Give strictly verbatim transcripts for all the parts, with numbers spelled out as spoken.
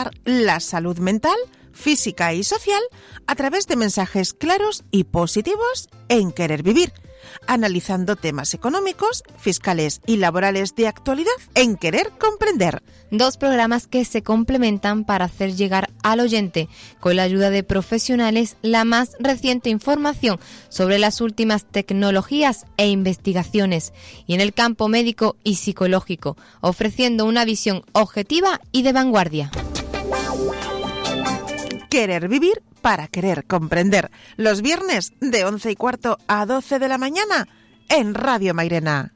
la salud mental, física y social a través de mensajes claros y positivos en Querer Vivir, analizando temas económicos, fiscales y laborales de actualidad en Querer Comprender. Dos programas que se complementan para hacer llegar al oyente, con la ayuda de profesionales, la más reciente información sobre las últimas tecnologías e investigaciones y en el campo médico y psicológico, ofreciendo una visión objetiva y de vanguardia. Querer Vivir para Querer Comprender. Los viernes de once y cuarto a doce de la mañana en Radio Mairena.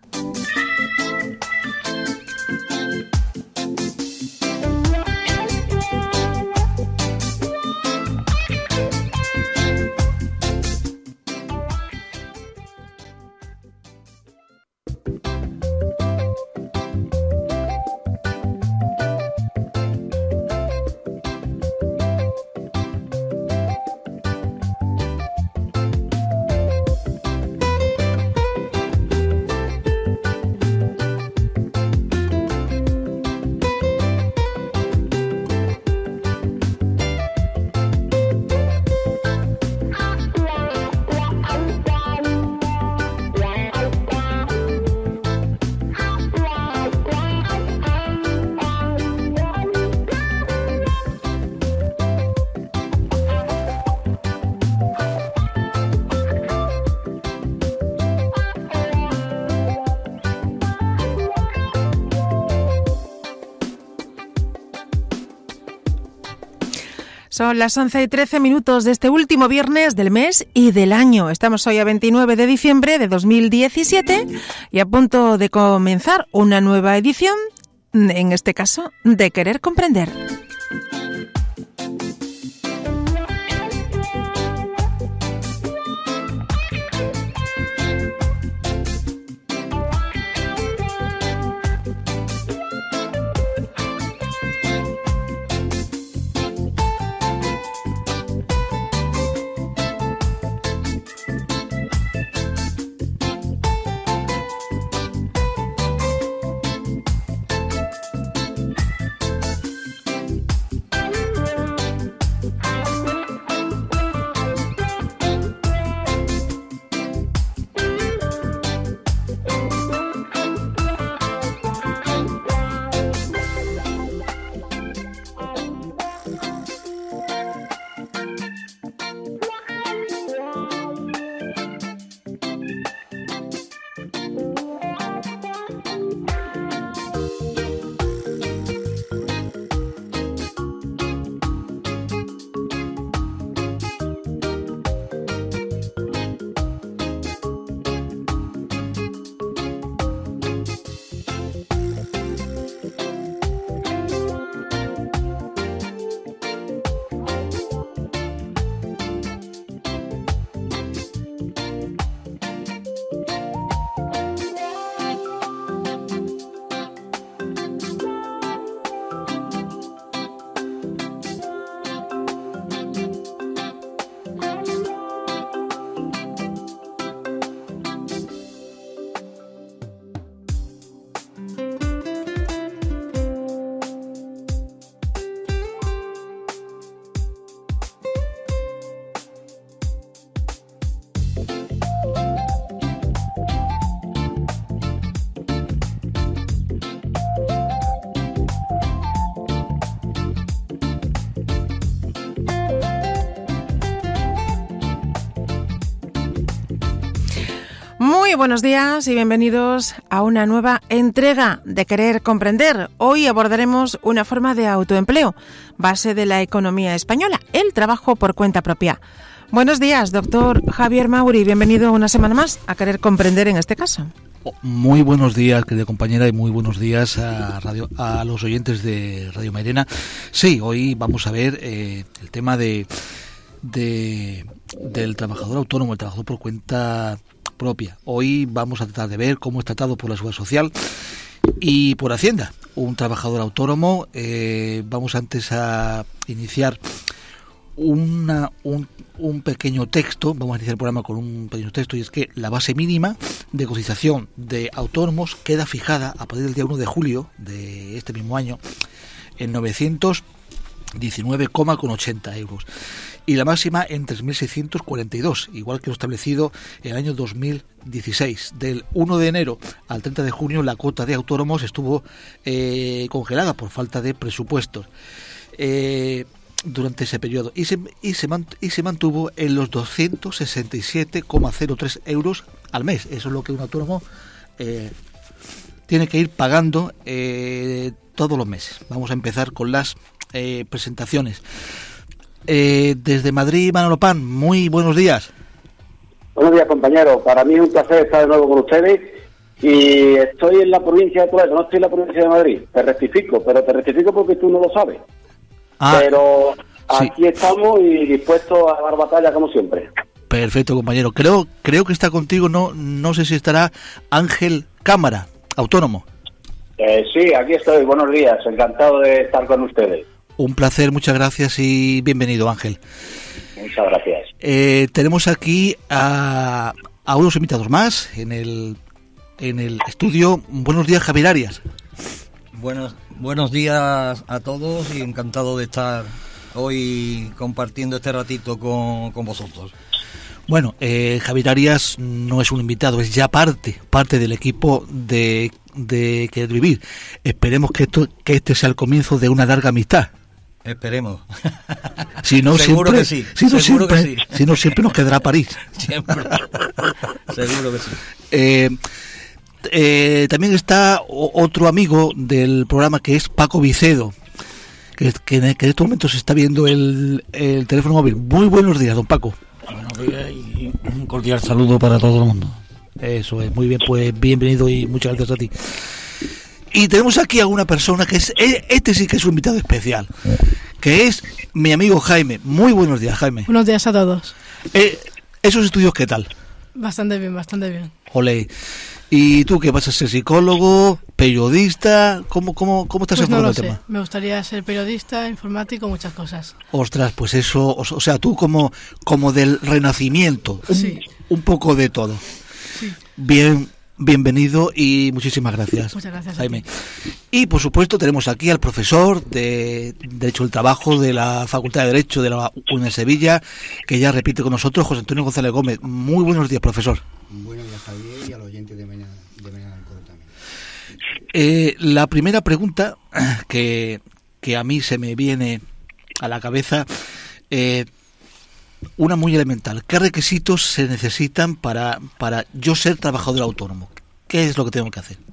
Son las once y trece minutos de este último viernes del mes y del año. Estamos hoy a veintinueve de diciembre de dos mil diecisiete y a punto de comenzar una nueva edición, en este caso, de Querer Comprender. Muy buenos días y bienvenidos a una nueva entrega de Querer Comprender. Hoy abordaremos una forma de autoempleo, base de la economía española, el trabajo por cuenta propia. Buenos días, doctor Javier Mauri. Bienvenido una semana más a Querer Comprender en este caso. Muy buenos días, querida compañera, y muy buenos días a, radio, a los oyentes de Radio Mairena. Sí, hoy vamos a ver eh, el tema de, de del trabajador autónomo, el trabajador por cuenta propia. Hoy vamos a tratar de ver cómo es tratado por la Seguridad Social y por Hacienda un trabajador autónomo. Eh, vamos antes a iniciar una, un, un pequeño texto, vamos a iniciar el programa con un pequeño texto, y es que la base mínima de cotización de autónomos queda fijada a partir del día uno de julio de este mismo año en novecientos diecinueve coma ochenta euros. Y la máxima en tres mil seiscientos cuarenta y dos, igual que lo establecido en el año dos mil dieciséis. Del uno de enero al treinta de junio la cuota de autónomos estuvo eh, congelada por falta de presupuestos eh, durante ese periodo y se, y, se mant- y se mantuvo en los doscientos sesenta y siete coma cero tres euros al mes. Eso es lo que un autónomo eh, tiene que ir pagando eh, todos los meses. Vamos a empezar con las eh, presentaciones. Eh, desde Madrid, Manolo Pan, muy buenos días. Buenos días, compañeros. Para mí es un placer estar de nuevo con ustedes y estoy en la provincia de Toledo, no estoy en la provincia de Madrid. Te rectifico, pero te rectifico porque tú no lo sabes. Ah, pero aquí sí. Estamos y dispuestos a dar batalla como siempre. Perfecto, compañero. Creo creo que está contigo, no no sé si estará Ángel Cámara, autónomo. Eh, sí, aquí estoy. Buenos días. Encantado de estar con ustedes. Un placer, muchas gracias y bienvenido, Ángel. Muchas gracias. Eh, tenemos aquí a, a unos invitados más en el en el estudio. Buenos días, Javier Arias. Buenos, buenos días a todos y encantado de estar hoy compartiendo este ratito con, con vosotros. Bueno, eh, Javier Arias no es un invitado, es ya parte, parte del equipo de, de Querer Vivir. Esperemos que esto, que este sea el comienzo de una larga amistad. Esperemos. Si no, seguro siempre, que sí. Si no, seguro siempre, que sí. Si no, siempre nos quedará París. Siempre. Seguro que sí. Eh, eh, también está otro amigo del programa que es Paco Vicedo, que, que, en, que en estos momentos se está viendo el, el teléfono móvil. Muy buenos días, don Paco. Buenos días y un cordial saludo para todo el mundo. Eso es, muy bien, pues bienvenido y muchas gracias a ti. Y tenemos aquí a una persona que es, este sí que es un invitado especial, que es mi amigo Jaime. Muy buenos días, Jaime. Buenos días a todos. Eh, ¿Esos estudios qué tal? Bastante bien, bastante bien. Olé. ¿Y tú qué vas a ser, psicólogo, periodista? ¿Cómo, cómo, cómo estás pues enfocando no lo el sé. tema? Me gustaría ser periodista, informático, muchas cosas. Ostras, pues eso, o, o sea, tú como, como del Renacimiento, un, sí. un poco de todo. Sí. Bien, bienvenido y muchísimas gracias. Muchas gracias, Jaime. Y por supuesto tenemos aquí al profesor de Derecho del Trabajo de la Facultad de Derecho de la U N de Sevilla, que ya repite con nosotros, José Antonio González Gómez. Muy buenos días, profesor. Buenos días, Javier, y a los oyentes de Mena de Mena también. Eh, la primera pregunta que, que a mí se me viene a la cabeza, eh, una muy elemental. ¿Qué requisitos se necesitan para, para yo ser trabajador autónomo? ¿Qué es lo que tengo que hacer?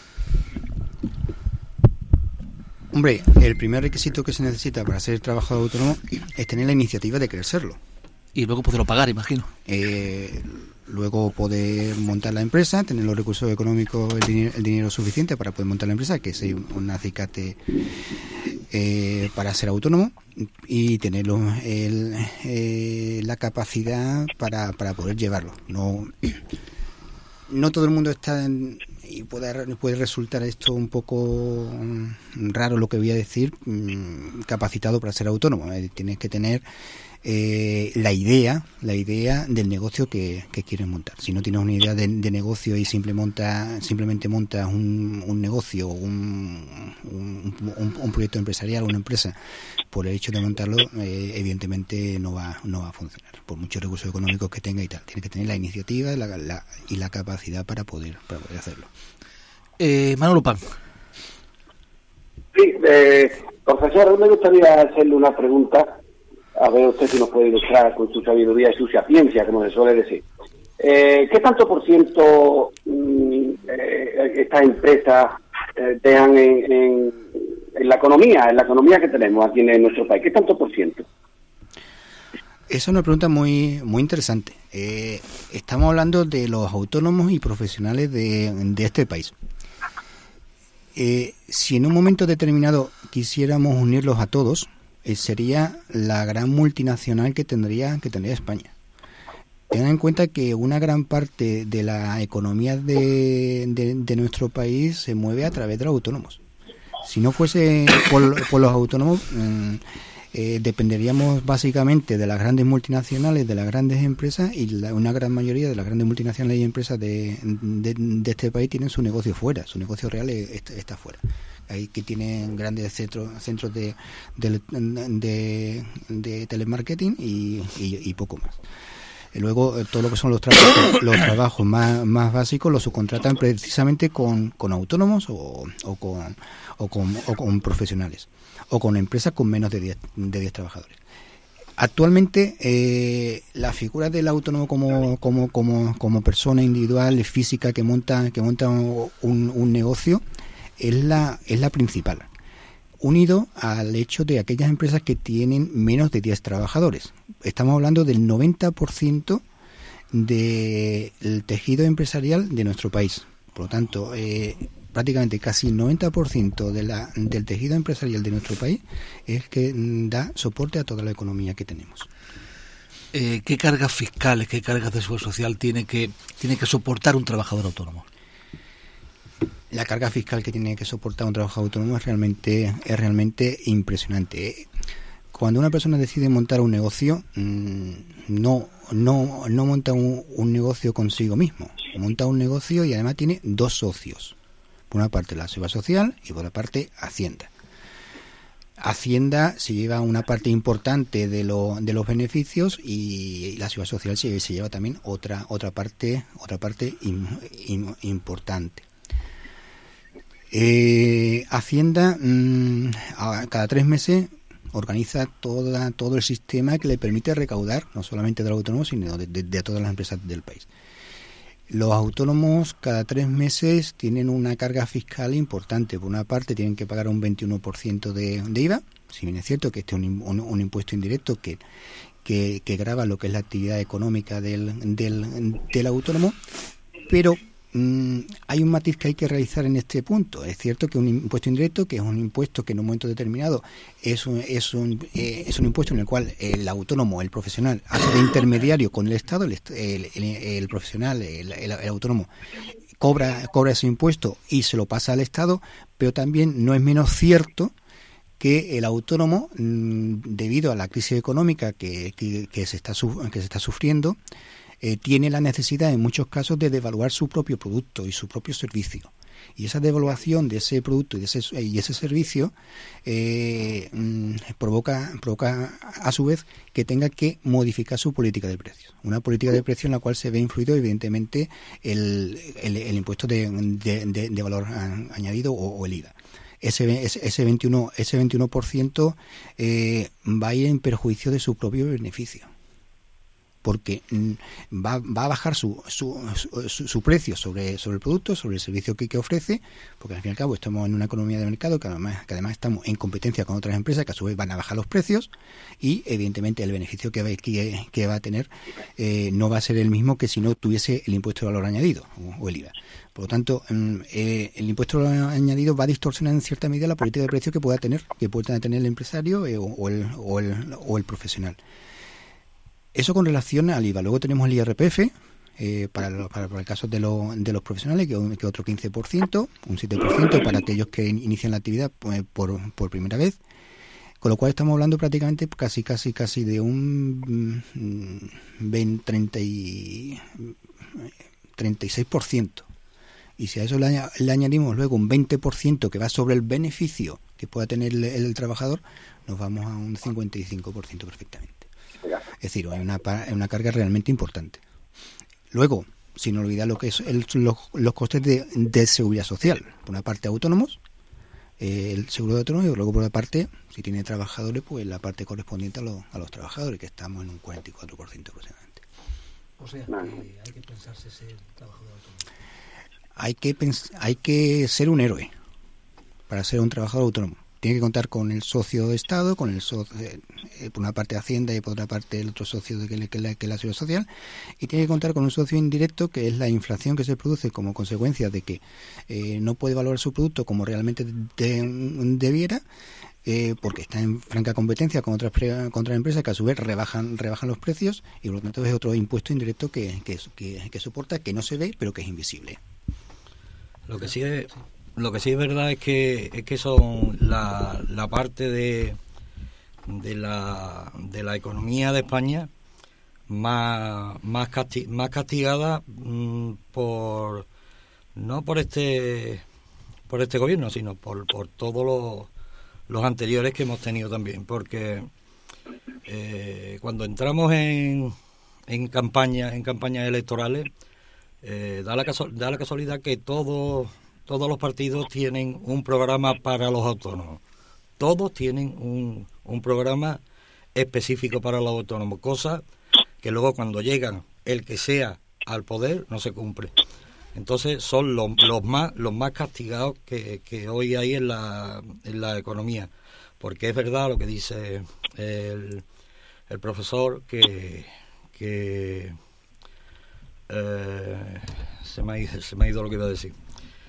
Hombre, el primer requisito que se necesita para ser trabajador autónomo es tener la iniciativa de querer serlo. Y luego poderlo pagar, imagino. Eh, luego poder montar la empresa, tener los recursos económicos, el dinero, el dinero suficiente para poder montar la empresa, que es un acicate eh, para ser autónomo, y tener el, eh, la capacidad para, para poder llevarlo. No, no todo el mundo está en, y puede, puede resultar esto un poco raro lo que voy a decir, capacitado para ser autónomo. Eh, tienes que tener Eh, la idea la idea del negocio que, que quieres montar. Si no tienes una idea de, de negocio y simple monta, simplemente montas un, un negocio, un, un, un, un proyecto empresarial, una empresa, por el hecho de montarlo, eh, evidentemente no va no va a funcionar, por muchos recursos económicos que tenga y tal. Tienes que tener la iniciativa la, la, y la capacidad para poder para poder hacerlo. Eh, Manolo Pan. Sí, eh, profesor, me gustaría hacerle una pregunta. A ver usted si nos puede ilustrar con su sabiduría y su sapiencia, como se suele decir. Eh, ¿Qué tanto por ciento mm, eh, estas empresas eh, dejan en, en, en la economía, en la economía que tenemos aquí en nuestro país? ¿Qué tanto por ciento? Esa es una pregunta muy muy interesante. Eh, estamos hablando de los autónomos y profesionales de, de este país. Eh, si en un momento determinado quisiéramos unirlos a todos, sería la gran multinacional que tendría que tendría España. Tengan en cuenta que una gran parte de la economía de, de, de nuestro país se mueve a través de los autónomos. Si no fuese por, por los autónomos, eh, dependeríamos básicamente de las grandes multinacionales, de las grandes empresas, y la, una gran mayoría de las grandes multinacionales y empresas de, de, de este país tienen su negocio fuera, su negocio real está, está fuera. Hay que tienen grandes centros centros de, de, de, de telemarketing y, y, y poco más. Y luego todo lo que son los trabajos, los trabajos más, más básicos los subcontratan precisamente con, con autónomos o, o, con, o, con, o con profesionales o con empresas con menos de diez trabajadores. Actualmente eh, la figura del autónomo como, como, como, como persona individual física que monta, que monta un, un negocio es la, es la principal, unido al hecho de aquellas empresas que tienen menos de diez trabajadores. Estamos hablando del noventa por ciento del tejido empresarial de nuestro país. Por lo tanto, eh, prácticamente casi el noventa por ciento de la, del tejido empresarial de nuestro país es que da soporte a toda la economía que tenemos. Eh, ¿Qué cargas fiscales, qué cargas de seguridad social tiene que, tiene que soportar un trabajador autónomo? La carga fiscal que tiene que soportar un trabajador autónomo es realmente es realmente impresionante. Cuando una persona decide montar un negocio, no no no monta un, un negocio consigo mismo, monta un negocio y además tiene dos socios. Por una parte la seguridad social y por otra parte Hacienda. Hacienda se lleva una parte importante de, lo, de los beneficios y la seguridad social se, se lleva también otra otra parte otra parte in, in, importante. Eh, Hacienda mmm, a, cada tres meses organiza toda, todo el sistema que le permite recaudar no solamente de los autónomos sino de, de, de todas las empresas del país. Los autónomos cada tres meses tienen una carga fiscal importante. Por una parte tienen que pagar un veintiuno por ciento de, de I V A, si bien es cierto que este es un, un, un impuesto indirecto que, que, que grava lo que es la actividad económica del, del, del autónomo, pero hay un matiz que hay que realizar en este punto. Es cierto que un impuesto indirecto, que es un impuesto que en un momento determinado es un, es un, eh, es un impuesto en el cual el autónomo, el profesional, hace de intermediario con el Estado, el, el, el, el profesional, el, el, el autónomo, cobra, cobra ese impuesto y se lo pasa al Estado, pero también no es menos cierto que el autónomo, debido a la crisis económica que, que, que, se, está, que se está sufriendo, Eh, tiene la necesidad en muchos casos de devaluar su propio producto y su propio servicio. Y esa devaluación de ese producto y, de ese, y ese servicio eh, mmm, provoca, provoca a su vez que tenga que modificar su política de precios. Una política de precios en la cual se ve influido evidentemente el, el, el impuesto de, de, de, de valor añadido o, o el I V A. Ese, ese, ese veintiuno, ese veintiuno por ciento eh, va a ir en perjuicio de su propio beneficio, porque va, va a bajar su, su, su, su precio sobre, sobre el producto, sobre el servicio que, que ofrece, porque al fin y al cabo estamos en una economía de mercado que además, que además estamos en competencia con otras empresas que a su vez van a bajar los precios y evidentemente el beneficio que va, que, que va a tener eh, no va a ser el mismo que si no tuviese el impuesto de valor añadido o, o el I V A. Por lo tanto, eh, el impuesto de valor añadido va a distorsionar en cierta medida la política de precio que pueda tener, que pueda tener el empresario eh, o, o, el, o, el, o el profesional. Eso con relación al I V A. Luego tenemos el I R P F, eh, para, para, para el caso de, lo, de los profesionales, que es otro quince por ciento, un siete por ciento para aquellos que inician la actividad pues, por, por primera vez. Con lo cual estamos hablando prácticamente casi casi casi de un veinte, treinta y, treinta y seis por ciento. Y si a eso le, le añadimos luego un veinte por ciento que va sobre el beneficio que pueda tener el, el trabajador, nos vamos a un cincuenta y cinco por ciento perfectamente. Es decir, hay una, una carga realmente importante. Luego, sin olvidar lo que es el, los, los costes de, de seguridad social. Por una parte, autónomos, eh, el seguro de autónomos, y luego por otra parte, si tiene trabajadores, pues la parte correspondiente a, lo, a los trabajadores, que estamos en un cuarenta y cuatro por ciento aproximadamente. O sea, que hay que pensarse ser trabajador autónomo. Hay que, pens- hay que ser un héroe para ser un trabajador autónomo. Tiene que contar con el socio de Estado, con el socio, eh, por una parte Hacienda y por otra parte el otro socio de que, que, la, que la Seguridad Social, y tiene que contar con un socio indirecto que es la inflación que se produce como consecuencia de que eh, no puede valorar su producto como realmente de, debiera, eh, porque está en franca competencia con otras, pre, con otras empresas que a su vez rebajan rebajan los precios y por lo tanto es otro impuesto indirecto que, que, que, que soporta, que no se ve pero que es invisible. Lo que sí es... Lo que sí es verdad es que es que son la, la parte de de la de la economía de España más más, casti- más castigada mmm, por no por este por este gobierno, sino por por todos los los anteriores que hemos tenido también, porque eh, cuando entramos en en campañas en campañas electorales eh, da la casu- da la casualidad que todos todos los partidos tienen un programa para los autónomos. Todos tienen un, un programa específico para los autónomos, cosa que luego cuando llegan el que sea al poder no se cumple. Entonces son los, los más los más castigados que, que hoy hay en la, en la economía, porque es verdad lo que dice el, el profesor que, que eh, se me ha ido, se me ha ido lo que iba a decir.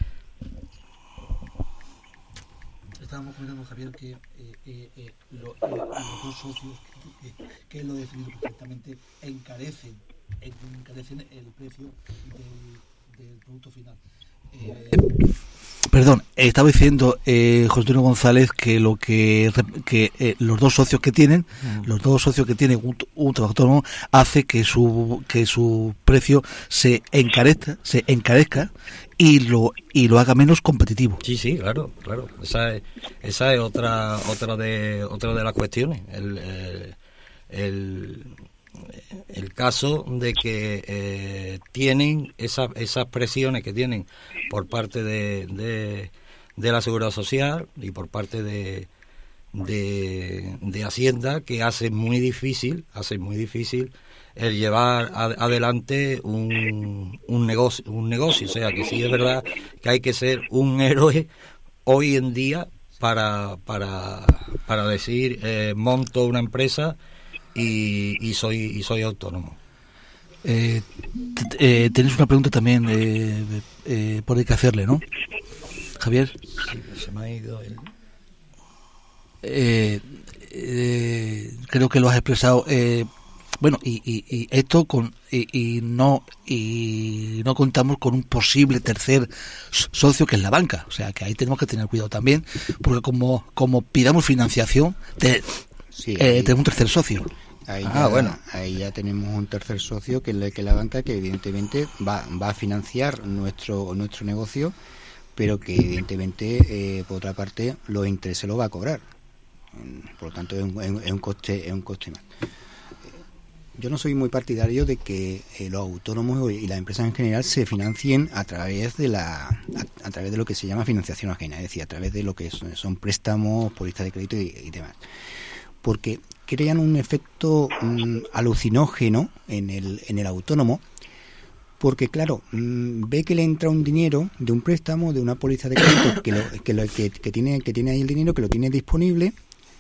Estábamos comentando, Javier, que eh, eh, eh, lo, eh, los dos socios, eh, que lo he definido perfectamente, encarecen, encarecen el precio del, del producto final. Eh, Perdón, estaba diciendo eh, José Antonio González que lo que, que eh, los dos socios que tienen, mm. los dos socios que tienen un, un trabajo autónomo hace que su que su precio se encarezca, se encarezca y lo y lo haga menos competitivo. Sí, sí, claro, claro. Esa es esa es otra otra de otra de las cuestiones. El el, el, el caso de que eh, tienen esas esas presiones que tienen por parte de, de, de la Seguridad Social y por parte de, de, de Hacienda, que hace muy difícil, hace muy difícil el llevar a, adelante un, un negocio, un negocio. O sea, que sí es verdad que hay que ser un héroe hoy en día para para para decir eh, monto una empresa y, y soy y soy autónomo. Eh, eh, tenéis una pregunta también eh, eh, por ahí que hacerle, ¿no, Javier? Sí, se me ha ido el... eh, eh, creo que lo has expresado. Eh, bueno, y, y, y esto con y, y no y no contamos con un posible tercer socio que es la banca, o sea que ahí tenemos que tener cuidado también, porque como como pidamos financiación, te, sí, eh, ahí... tenemos un tercer socio. Ahí, ah, ya, bueno. ahí ya tenemos un tercer socio que es la, que la banca, que evidentemente va, va a financiar nuestro nuestro negocio, pero que evidentemente eh, por otra parte los intereses los va a cobrar. Por lo tanto es un, es un coste es un coste más. Yo no soy muy partidario de que eh, los autónomos y las empresas en general se financien a través de la a, a través de lo que se llama financiación ajena, es decir, a través de lo que son, son préstamos, pólizas de crédito y, y demás, porque crean un efecto mmm, alucinógeno en el en el autónomo, porque claro, mmm, ve que le entra un dinero de un préstamo, de una póliza de crédito que lo, que, lo, que, que tiene que tiene ahí el dinero, que lo tiene disponible.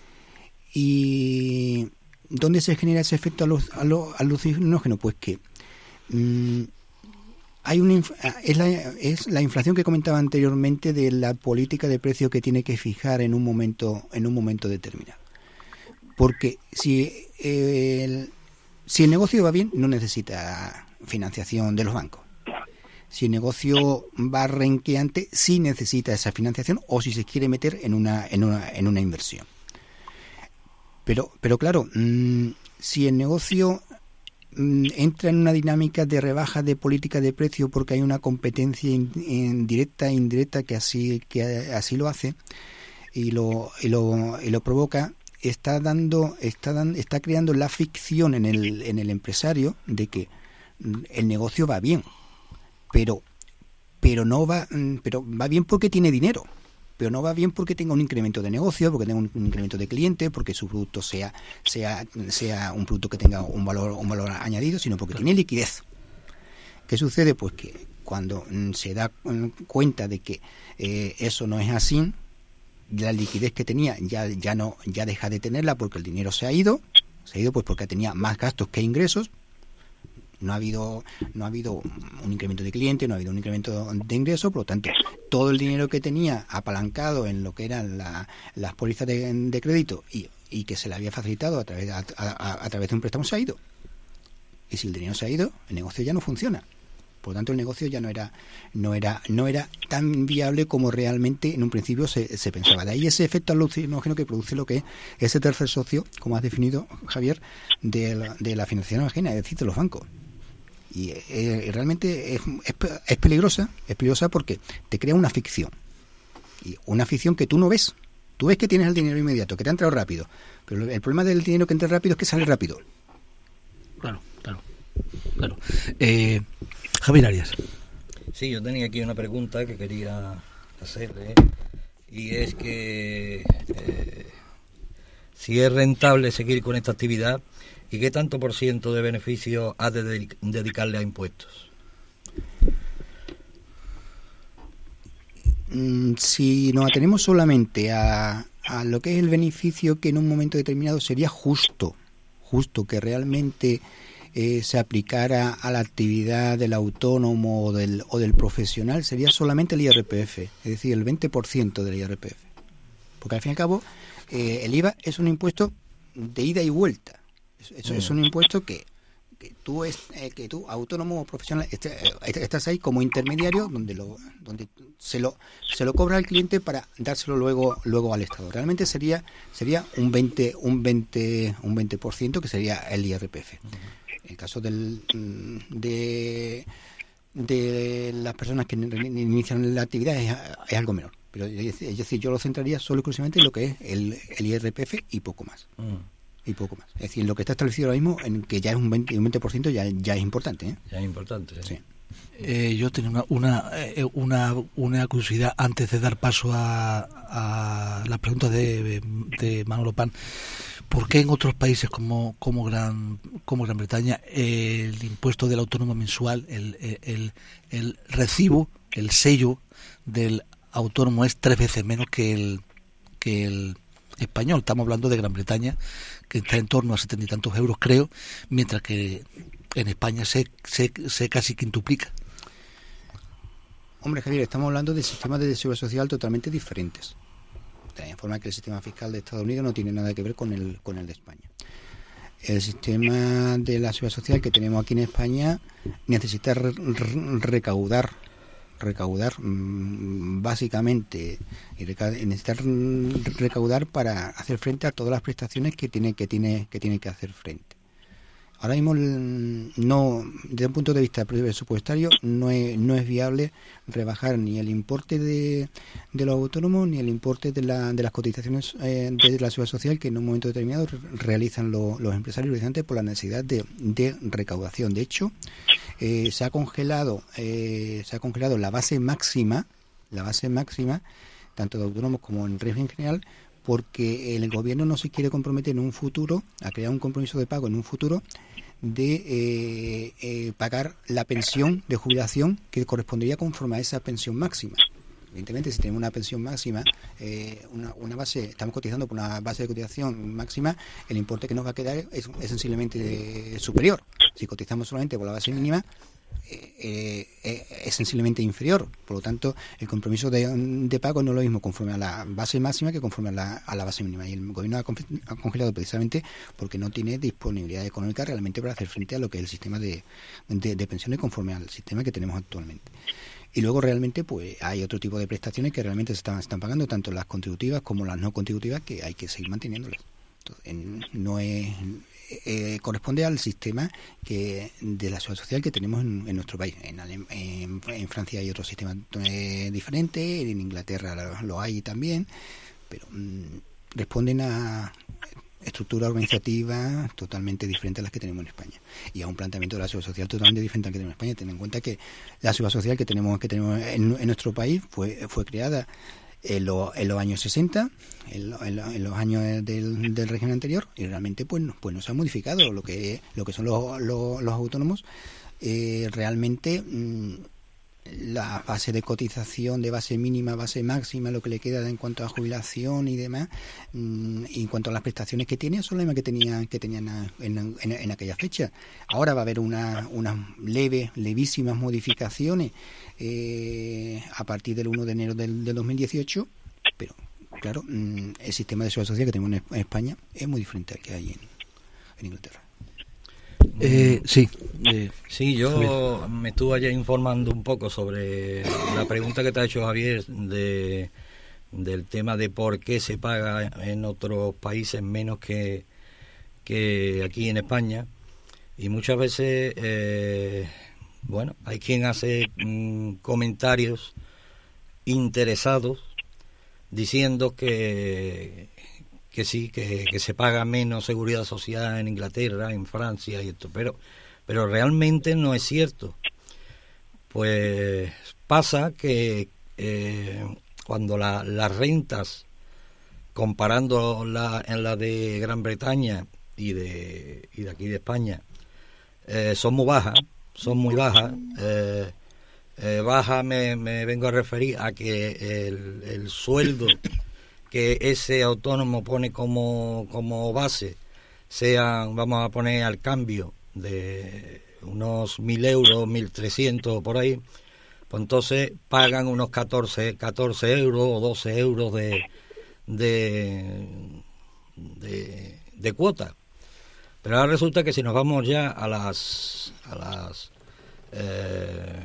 ¿Y dónde se genera ese efecto alucinógeno? Pues que mmm, hay una es la, es la inflación que comentaba anteriormente, de la política de precio que tiene que fijar en un momento en un momento determinado. Porque si eh, el, si el negocio va bien, no necesita financiación de los bancos. Si el negocio va renqueante, sí necesita esa financiación, o si se quiere meter en una en una en una inversión. Pero pero claro, mmm, si el negocio mmm, entra en una dinámica de rebaja de política de precio porque hay una competencia in, in directa e indirecta que así que así lo hace y lo y lo y lo provoca, está dando está dando, está creando la ficción en el en el empresario de que el negocio va bien, pero pero no va pero va bien porque tiene dinero, pero no va bien porque tenga un incremento de negocio, porque tenga un, un incremento de clientes, porque su producto sea sea sea un producto que tenga un valor un valor añadido, sino porque tiene liquidez. ¿Qué sucede? Pues que cuando mm, se da cuenta de que eh, eso no es así, la liquidez que tenía ya ya no ya deja de tenerla, porque el dinero se ha ido, se ha ido pues porque tenía más gastos que ingresos. No ha habido no ha habido un incremento de clientes, no ha habido un incremento de ingresos, por lo tanto, todo el dinero que tenía apalancado en lo que eran la, las pólizas de, de crédito y, y que se le había facilitado a través, a, a, a través de un préstamo se ha ido. Y si el dinero se ha ido, el negocio ya no funciona. Por lo tanto, el negocio ya no era no era no era tan viable como realmente en un principio se, se pensaba. De ahí ese efecto alucinógeno que produce lo que es ese tercer socio, como has definido, Javier, de la, de la financiación ajena, es decir, de los bancos. Y eh, realmente es, es, es peligrosa, es peligrosa porque te crea una ficción. Y una ficción que tú no ves. Tú ves que tienes el dinero inmediato, que te ha entrado rápido. Pero el problema del dinero que entra rápido es que sale rápido. Claro, claro. claro. Eh, Javier Arias. Sí, yo tenía aquí una pregunta que quería hacerle. Y es que eh, si es rentable seguir con esta actividad y qué tanto por ciento de beneficio ha de dedic- dedicarle a impuestos. Si nos atenemos solamente a, a lo que es el beneficio que en un momento determinado sería justo, justo que realmente eh, se aplicara a la actividad del autónomo o del, o del profesional, sería solamente el I R P F, es decir, el veinte por ciento del I R P F. Porque al fin y al cabo, eh, el I V A es un impuesto de ida y vuelta. Es, es, mm. es un impuesto que que tú es eh, que tú autónomo o profesional este, este, estás ahí como intermediario donde lo donde se lo se lo cobra al cliente para dárselo luego luego al Estado. Realmente sería sería un veinte un veinte un veinte por ciento que sería el I R P F. En el caso del de de las personas que inician la actividad es, es algo menor, pero es decir, yo lo centraría solo exclusivamente en lo que es el, el I R P F y poco más. Mm. Y poco más. Es decir, lo que está establecido ahora mismo, en que ya es un veinte, un veinte por ciento, ya, ya es importante. ¿eh? Ya es importante, sí. sí. Eh, yo tenía una una, eh, una una curiosidad antes de dar paso a, a la pregunta de, de Manolo Pan. ¿Por qué en otros países como como Gran como Gran Bretaña eh, el impuesto del autónomo mensual, el, el, el recibo, el sello del autónomo es tres veces menos que el que el español? Estamos hablando de Gran Bretaña, que está en torno a setenta y tantos euros, creo, mientras que en España se, se, se casi quintuplica. Hombre, Javier, estamos hablando de sistemas de seguridad social totalmente diferentes. De la forma que el sistema fiscal de Estados Unidos no tiene nada que ver con el con el de España. El sistema de la seguridad social que tenemos aquí en España necesita re, re, recaudar recaudar mmm, básicamente y reca- necesitar recaudar para hacer frente a todas las prestaciones que tiene que tiene que tiene que hacer frente. Ahora mismo no, desde un punto de vista presupuestario no es, no es viable rebajar ni el importe de, de los autónomos ni el importe de, la, de las cotizaciones eh, de la seguridad social que en un momento determinado realizan lo, los empresarios precisamente por la necesidad de, de recaudación. De hecho, eh, se ha congelado eh, se ha congelado la base máxima la base máxima tanto de autónomos como en régimen general, porque el gobierno no se quiere comprometer en un futuro a crear un compromiso de pago en un futuro de eh, eh, pagar la pensión de jubilación que correspondería conforme a esa pensión máxima. Evidentemente, si tenemos una pensión máxima, eh, una, una base, estamos cotizando por una base de cotización máxima, el importe que nos va a quedar es, es sensiblemente eh, superior. Si cotizamos solamente por la base mínima, eh, eh, es sensiblemente inferior. Por lo tanto, el compromiso de, de pago no es lo mismo conforme a la base máxima que conforme a la, a la base mínima. Y el gobierno ha, ha congelado precisamente porque no tiene disponibilidad económica realmente para hacer frente a lo que es el sistema de, de, de pensiones conforme al sistema que tenemos actualmente. Y luego realmente pues hay otro tipo de prestaciones que realmente se están, se están pagando, tanto las contributivas como las no contributivas, que hay que seguir manteniéndolas. Entonces, en, no es eh, corresponde al sistema que de la seguridad social que tenemos en, en nuestro país. En, en, en Francia hay otro sistema eh, diferente, en Inglaterra lo, lo hay también, pero mmm, responden a estructura organizativa totalmente diferente a las que tenemos en España y a un planteamiento de la seguridad social totalmente diferente al que tenemos en España. Ten en cuenta que la seguridad social que tenemos que tenemos en, en nuestro país fue fue creada en, lo, en los años sesenta, en, lo, en, lo, en los años del, del régimen anterior, y realmente pues pues no se ha modificado lo que lo que son los, los, los autónomos. Eh, realmente mmm, la base de cotización de base mínima, base máxima, lo que le queda en cuanto a jubilación y demás, mmm, y en cuanto a las prestaciones que tiene, son las mismas que tenían que tenían en, en, en aquella fecha. Ahora va a haber una, unas leves, levísimas modificaciones eh, a partir del uno de enero del, del dos mil dieciocho, pero claro, mmm, el sistema de seguridad social que tenemos en España es muy diferente al que hay en, en Inglaterra. Eh, sí. Eh, sí, yo Javier. me estuve ayer informando un poco sobre la pregunta que te ha hecho Javier de del tema de por qué se paga en otros países menos que, que aquí en España. Y muchas veces, eh, bueno, hay quien hace mm, comentarios interesados diciendo que, que sí, que, que se paga menos seguridad social en Inglaterra, en Francia y esto, pero, pero realmente no es cierto. Pues pasa que eh, cuando la, las rentas, comparando la, en la de Gran Bretaña y de, y de aquí de España, eh, son muy bajas, son muy bajas, eh, eh, baja me, me vengo a referir a que el, el sueldo que ese autónomo pone como, como base, sean, vamos a poner al cambio, de unos mil euros, mil trescientos por ahí, pues entonces pagan unos catorce, catorce euros o doce euros de, de, de, de cuota. Pero ahora resulta que si nos vamos ya a las a las eh,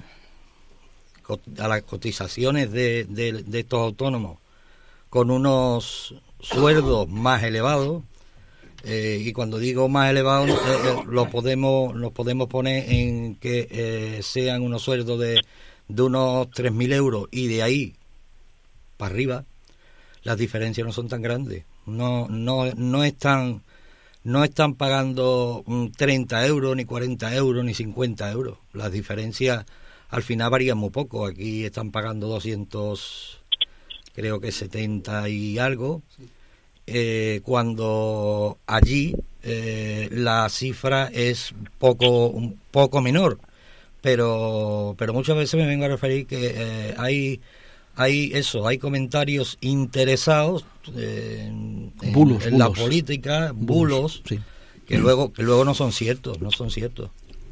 a las cotizaciones de, de, de estos autónomos con unos sueldos más elevados, eh, y cuando digo más elevados eh, eh, lo podemos los podemos poner en que eh, sean unos sueldos de, de unos tres mil euros y de ahí para arriba, las diferencias no son tan grandes, no no no están no están pagando treinta euros ni cuarenta euros ni cincuenta euros, las diferencias al final varían muy poco. Aquí están pagando doscientos, creo que setenta y algo, eh, cuando allí eh, la cifra es poco un poco menor, pero pero muchas veces me vengo a referir que eh, hay hay eso, hay comentarios interesados eh, en, bulos, en bulos. la política, bulos, bulos sí. que luego que luego no son ciertos, no son ciertos.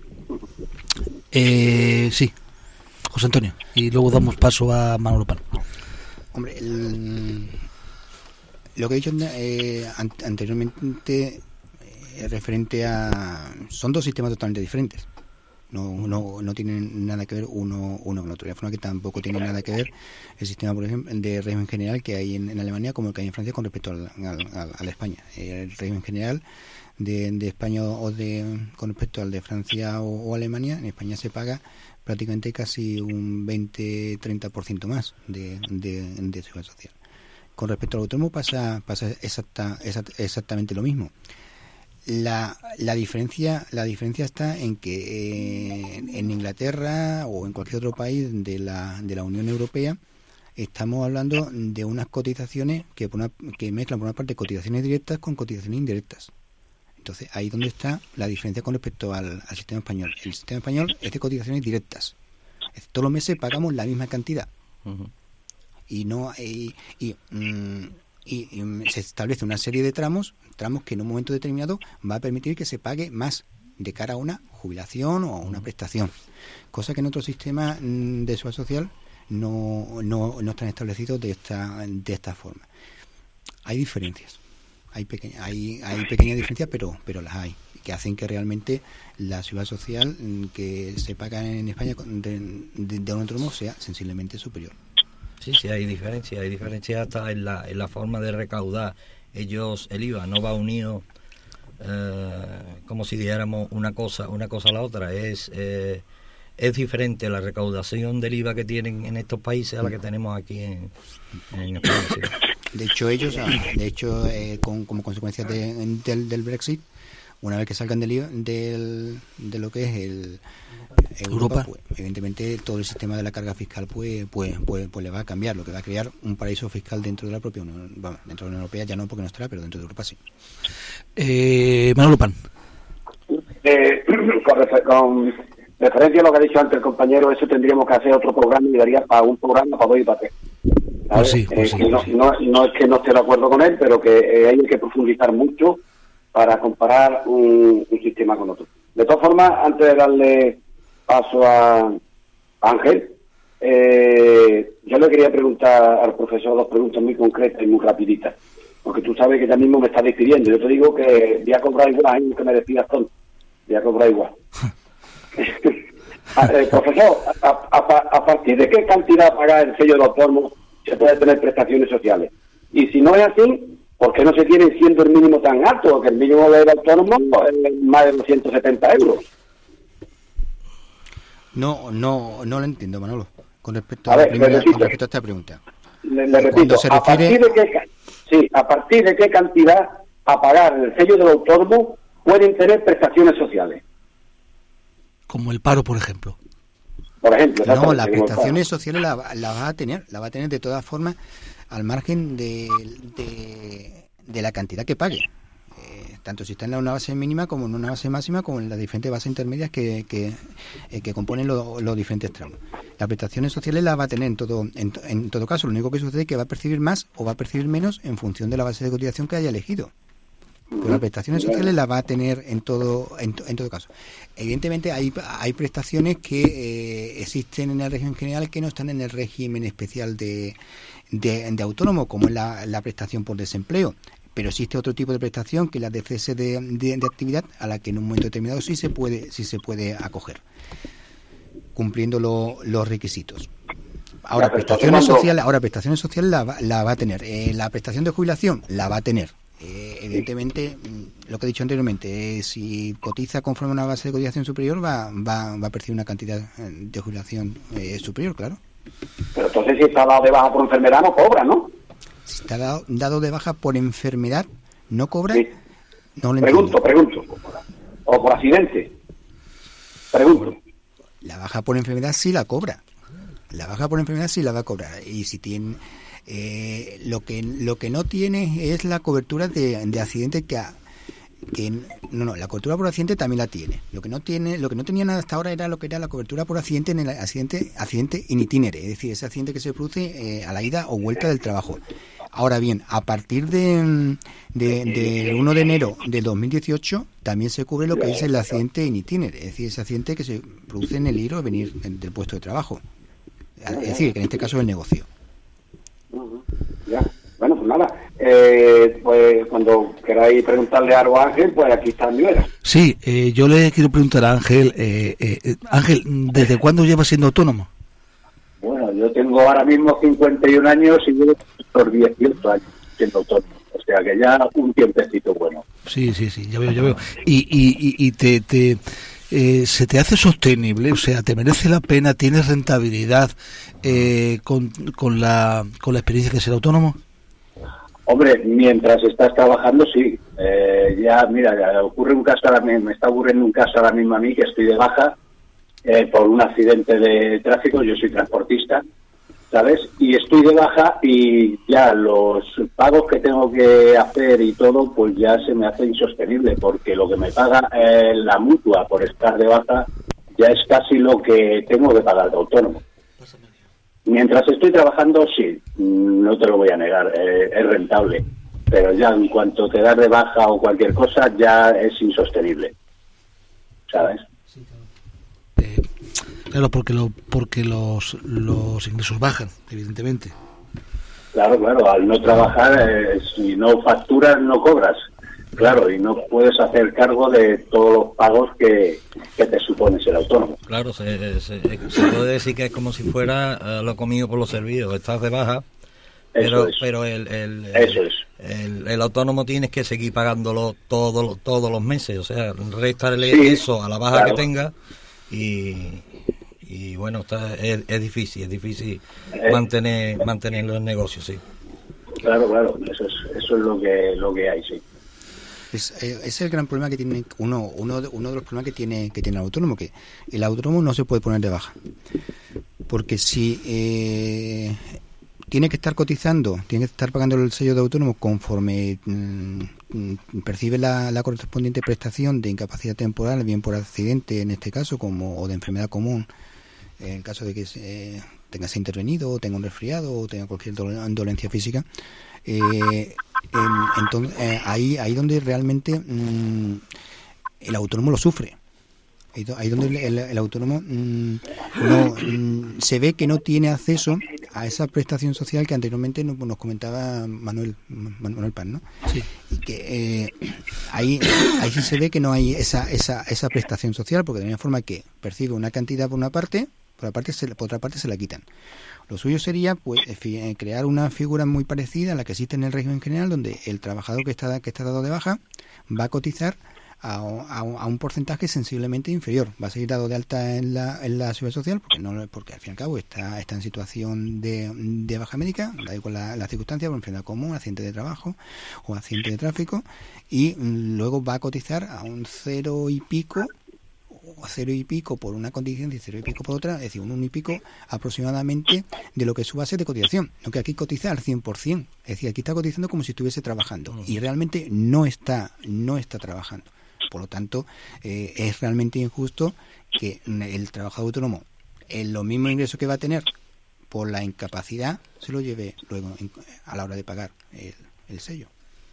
Eh, sí, José Antonio, y luego damos paso a Manolo Pan. Hombre, el, lo que he dicho eh, an- anteriormente eh, referente a... Son dos sistemas totalmente diferentes. No, no, no tienen nada que ver uno, uno con el otro. De forma que tampoco tiene nada que ver el sistema, por ejemplo, de régimen general que hay en, en Alemania como el que hay en Francia con respecto al, al, al, a la España. El régimen general de, de España o de con respecto al de Francia o, o Alemania, en España se paga prácticamente casi un veinte a treinta por ciento más de, de, de seguridad social. Con respecto al autónomo pasa pasa exacta, exact, exactamente lo mismo. La, la diferencia la diferencia está en que eh, en Inglaterra o en cualquier otro país de la, de la Unión Europea estamos hablando de unas cotizaciones que, por una, que mezclan por una parte cotizaciones directas con cotizaciones indirectas. Entonces ahí es donde está la diferencia con respecto al, al sistema español. El sistema español es de cotizaciones directas. Es decir, todos los meses pagamos la misma cantidad. Uh-huh. Y no y, y, mm, y, y se establece una serie de tramos tramos que en un momento determinado va a permitir que se pague más de cara a una jubilación o a una prestación, cosa que en otro sistema de seguridad social no, no, no están establecidos de esta de esta forma. Hay diferencias, hay pequeñas hay, hay pequeñas diferencias, pero pero las hay, que hacen que realmente la seguridad social que se paga en España de, de, de un autónomo sea sensiblemente superior. Sí, sí, hay diferencias, hay diferencias hasta en la, en la forma de recaudar. Ellos, el I V A no va unido eh, como si dijéramos una cosa una cosa a la otra. Es eh, es diferente la recaudación del I V A que tienen en estos países a la que tenemos aquí en, en España. Sí. De hecho, ellos, de hecho, eh, con, como consecuencia de, del, del Brexit, una vez que salgan del, del de lo que es el Europa, Europa. Pues, evidentemente todo el sistema de la carga fiscal pues, pues pues pues le va a cambiar, lo que va a crear un paraíso fiscal dentro de la propia Unión, vamos, dentro de la Unión Europea ya no porque no estará, pero dentro de Europa sí. Eh, Manolo Pan. Eh, con, refer- con referencia a lo que ha dicho antes el compañero, eso tendríamos que hacer otro programa y daría para un programa para dos y para tres. Pues sí, pues sí, eh, pues no, sí. no, no es que no esté de acuerdo con él, pero que eh, hay que profundizar mucho para comparar un, un sistema con otro. De todas formas, antes de darle paso a Ángel, eh, yo le quería preguntar al profesor dos preguntas muy concretas y muy rapiditas, porque tú sabes que ya mismo me estás despidiendo. Yo te digo que voy a cobrar igual años que me despidas tonto. ya cobra igual. a, eh, profesor, a, a, a partir de qué cantidad a pagar el sello de autónomo se puede tener prestaciones sociales? Y si no es así, ¿por qué no se tiene siendo el mínimo tan alto? Porque el mínimo del autónomo es más de doscientos setenta euros. No, no, no lo entiendo, Manolo. Con respecto a, a, la ver, primera, con respecto a esta pregunta. Le, le repito, se ¿a, refiere... partir de qué, sí, ¿a partir de qué cantidad a pagar el sello del autónomo pueden tener prestaciones sociales? Como el paro, por ejemplo. Por ejemplo, no, las prestaciones sociales las la va a tener, la va a tener de todas formas al margen de, de, de la cantidad que pague. Eh, tanto si está en una base mínima como en una base máxima, como en las diferentes bases intermedias que, que, eh, que componen lo, los diferentes tramos. Las prestaciones sociales las va a tener en todo, en, en todo caso. Lo único que sucede es que va a percibir más o va a percibir menos en función de la base de cotización que haya elegido. Pero las prestaciones sociales las va a tener en todo en, en todo caso. Evidentemente hay hay prestaciones que eh, existen en el régimen general que no están en el régimen especial de, de, de autónomo, como es la, la prestación por desempleo. Pero existe otro tipo de prestación que es la de cese de, de, de actividad, a la que en un momento determinado sí se puede sí se puede acoger, cumpliendo lo, los requisitos. Ahora prestaciones sociales, ahora prestaciones sociales la, va, la va a tener. Eh, la prestación de jubilación la va a tener. Eh, evidentemente, lo que he dicho anteriormente, eh, si cotiza conforme a una base de cotización superior, va, va, va a percibir una cantidad de jubilación eh, superior, claro. Pero entonces si está dado de baja por enfermedad no cobra, ¿no? Si está dado, dado de baja por enfermedad, ¿no cobra? Sí. No lo pregunto, entiendo. pregunto. O por accidente. Pregunto. La baja por enfermedad sí la cobra. La baja por enfermedad sí la va a cobrar. Y si tiene... Eh, lo que lo que no tiene es la cobertura de, de accidente que, ha, que no no la cobertura por accidente también la tiene. Lo que no tiene lo que no tenía nada hasta ahora era lo que era la cobertura por accidente en el accidente accidente in itinere, es decir, ese accidente que se produce eh, a la ida o vuelta del trabajo. Ahora bien, a partir de, de, de uno de enero del dos mil dieciocho también se cubre lo que es el accidente in itinere, es decir, ese accidente que se produce en el ir o venir del puesto de trabajo, es decir, que en este caso es el negocio. Ya, bueno, pues nada, eh, pues cuando queráis preguntarle algo a Ángel, pues aquí está mi vera. Sí, eh, yo le quiero preguntar a Ángel, eh, eh, Ángel, ¿desde cuándo llevas siendo autónomo? Bueno, yo tengo ahora mismo cincuenta y un años y llevo por dieciocho años siendo autónomo, o sea que ya un tiempecito bueno. Sí, sí, sí, ya veo, ya veo. Y, y, y, y te... te Eh, ¿se te hace sostenible? O sea, ¿te merece la pena? ¿Tienes rentabilidad eh, con, con, la, con la experiencia de ser autónomo? Hombre, mientras estás trabajando, sí. Eh, ya, mira, ya ocurre un caso ahora mismo, me está ocurriendo un caso ahora mismo a mí, que estoy de baja eh, por un accidente de tráfico. Yo soy transportista, ¿sabes? Y estoy de baja y ya los pagos que tengo que hacer y todo, pues ya se me hace insostenible, porque lo que me paga eh, la mutua por estar de baja ya es casi lo que tengo que pagar de autónomo. Mientras estoy trabajando, sí, no te lo voy a negar, eh, es rentable, pero ya en cuanto te das de baja o cualquier cosa, ya es insostenible, ¿sabes? Eh, claro, porque lo porque los los ingresos bajan, evidentemente. Claro, claro, al no trabajar, eh, si no facturas, no cobras. Claro, y no puedes hacer cargo de todos los pagos que, que te supone ser autónomo. Claro, se, se, se puede decir que es como si fuera uh, lo comido por lo servido. Estás de baja, pero es. pero el el, Eso el, es. el, el autónomo tienes que seguir pagándolo todos todos los meses. O sea, restarle Sí, eso a la baja claro. que tenga y... y bueno, está, es, es difícil, es difícil Eh, mantener mantener los negocios, sí. Claro, claro, eso es eso es lo que lo que hay, sí. Es, eh, ese es el gran problema que tiene uno uno de, uno de los problemas que tiene que tiene el autónomo, que el autónomo no se puede poner de baja, porque si eh, tiene que estar cotizando, tiene que estar pagando el sello de autónomo conforme mm, percibe la, la correspondiente prestación de incapacidad temporal, bien por accidente en este caso, como o de enfermedad común, en caso de que se, eh, tenga se intervenido, o tenga un resfriado, o tenga cualquier dolencia física. Eh, en, entonces eh, ahí ahí donde realmente mmm, el autónomo lo sufre, ahí, ahí donde el, el, el autónomo mmm, no, mmm, se ve que no tiene acceso a esa prestación social que anteriormente nos, nos comentaba Manuel Manuel Paz, ¿no? Sí. Y que eh, ahí ahí sí se ve que no hay esa esa esa prestación social, porque de la misma forma que percibe una cantidad por una parte, por la parte se, por otra parte se la quitan. Lo suyo sería pues crear una figura muy parecida a la que existe en el régimen general, donde el trabajador que está que está dado de baja va a cotizar a, a, a un porcentaje sensiblemente inferior. Va a seguir dado de alta en la, en la seguridad social, porque no porque al fin y al cabo está, está en situación de, de baja médica, da igual la, la circunstancia, por enfermedad común, accidente de trabajo o accidente de tráfico, y luego va a cotizar a un cero y pico, o cero y pico por una condición y cero y pico por otra, es decir, un uno y pico aproximadamente de lo que es su base de cotización. No que aquí cotiza al cien por ciento, es decir, aquí está cotizando como si estuviese trabajando, y realmente no está, no está trabajando. Por lo tanto, eh, es realmente injusto que el trabajador autónomo, en los mismos ingresos que va a tener por la incapacidad, se lo lleve luego en, a la hora de pagar el, el sello.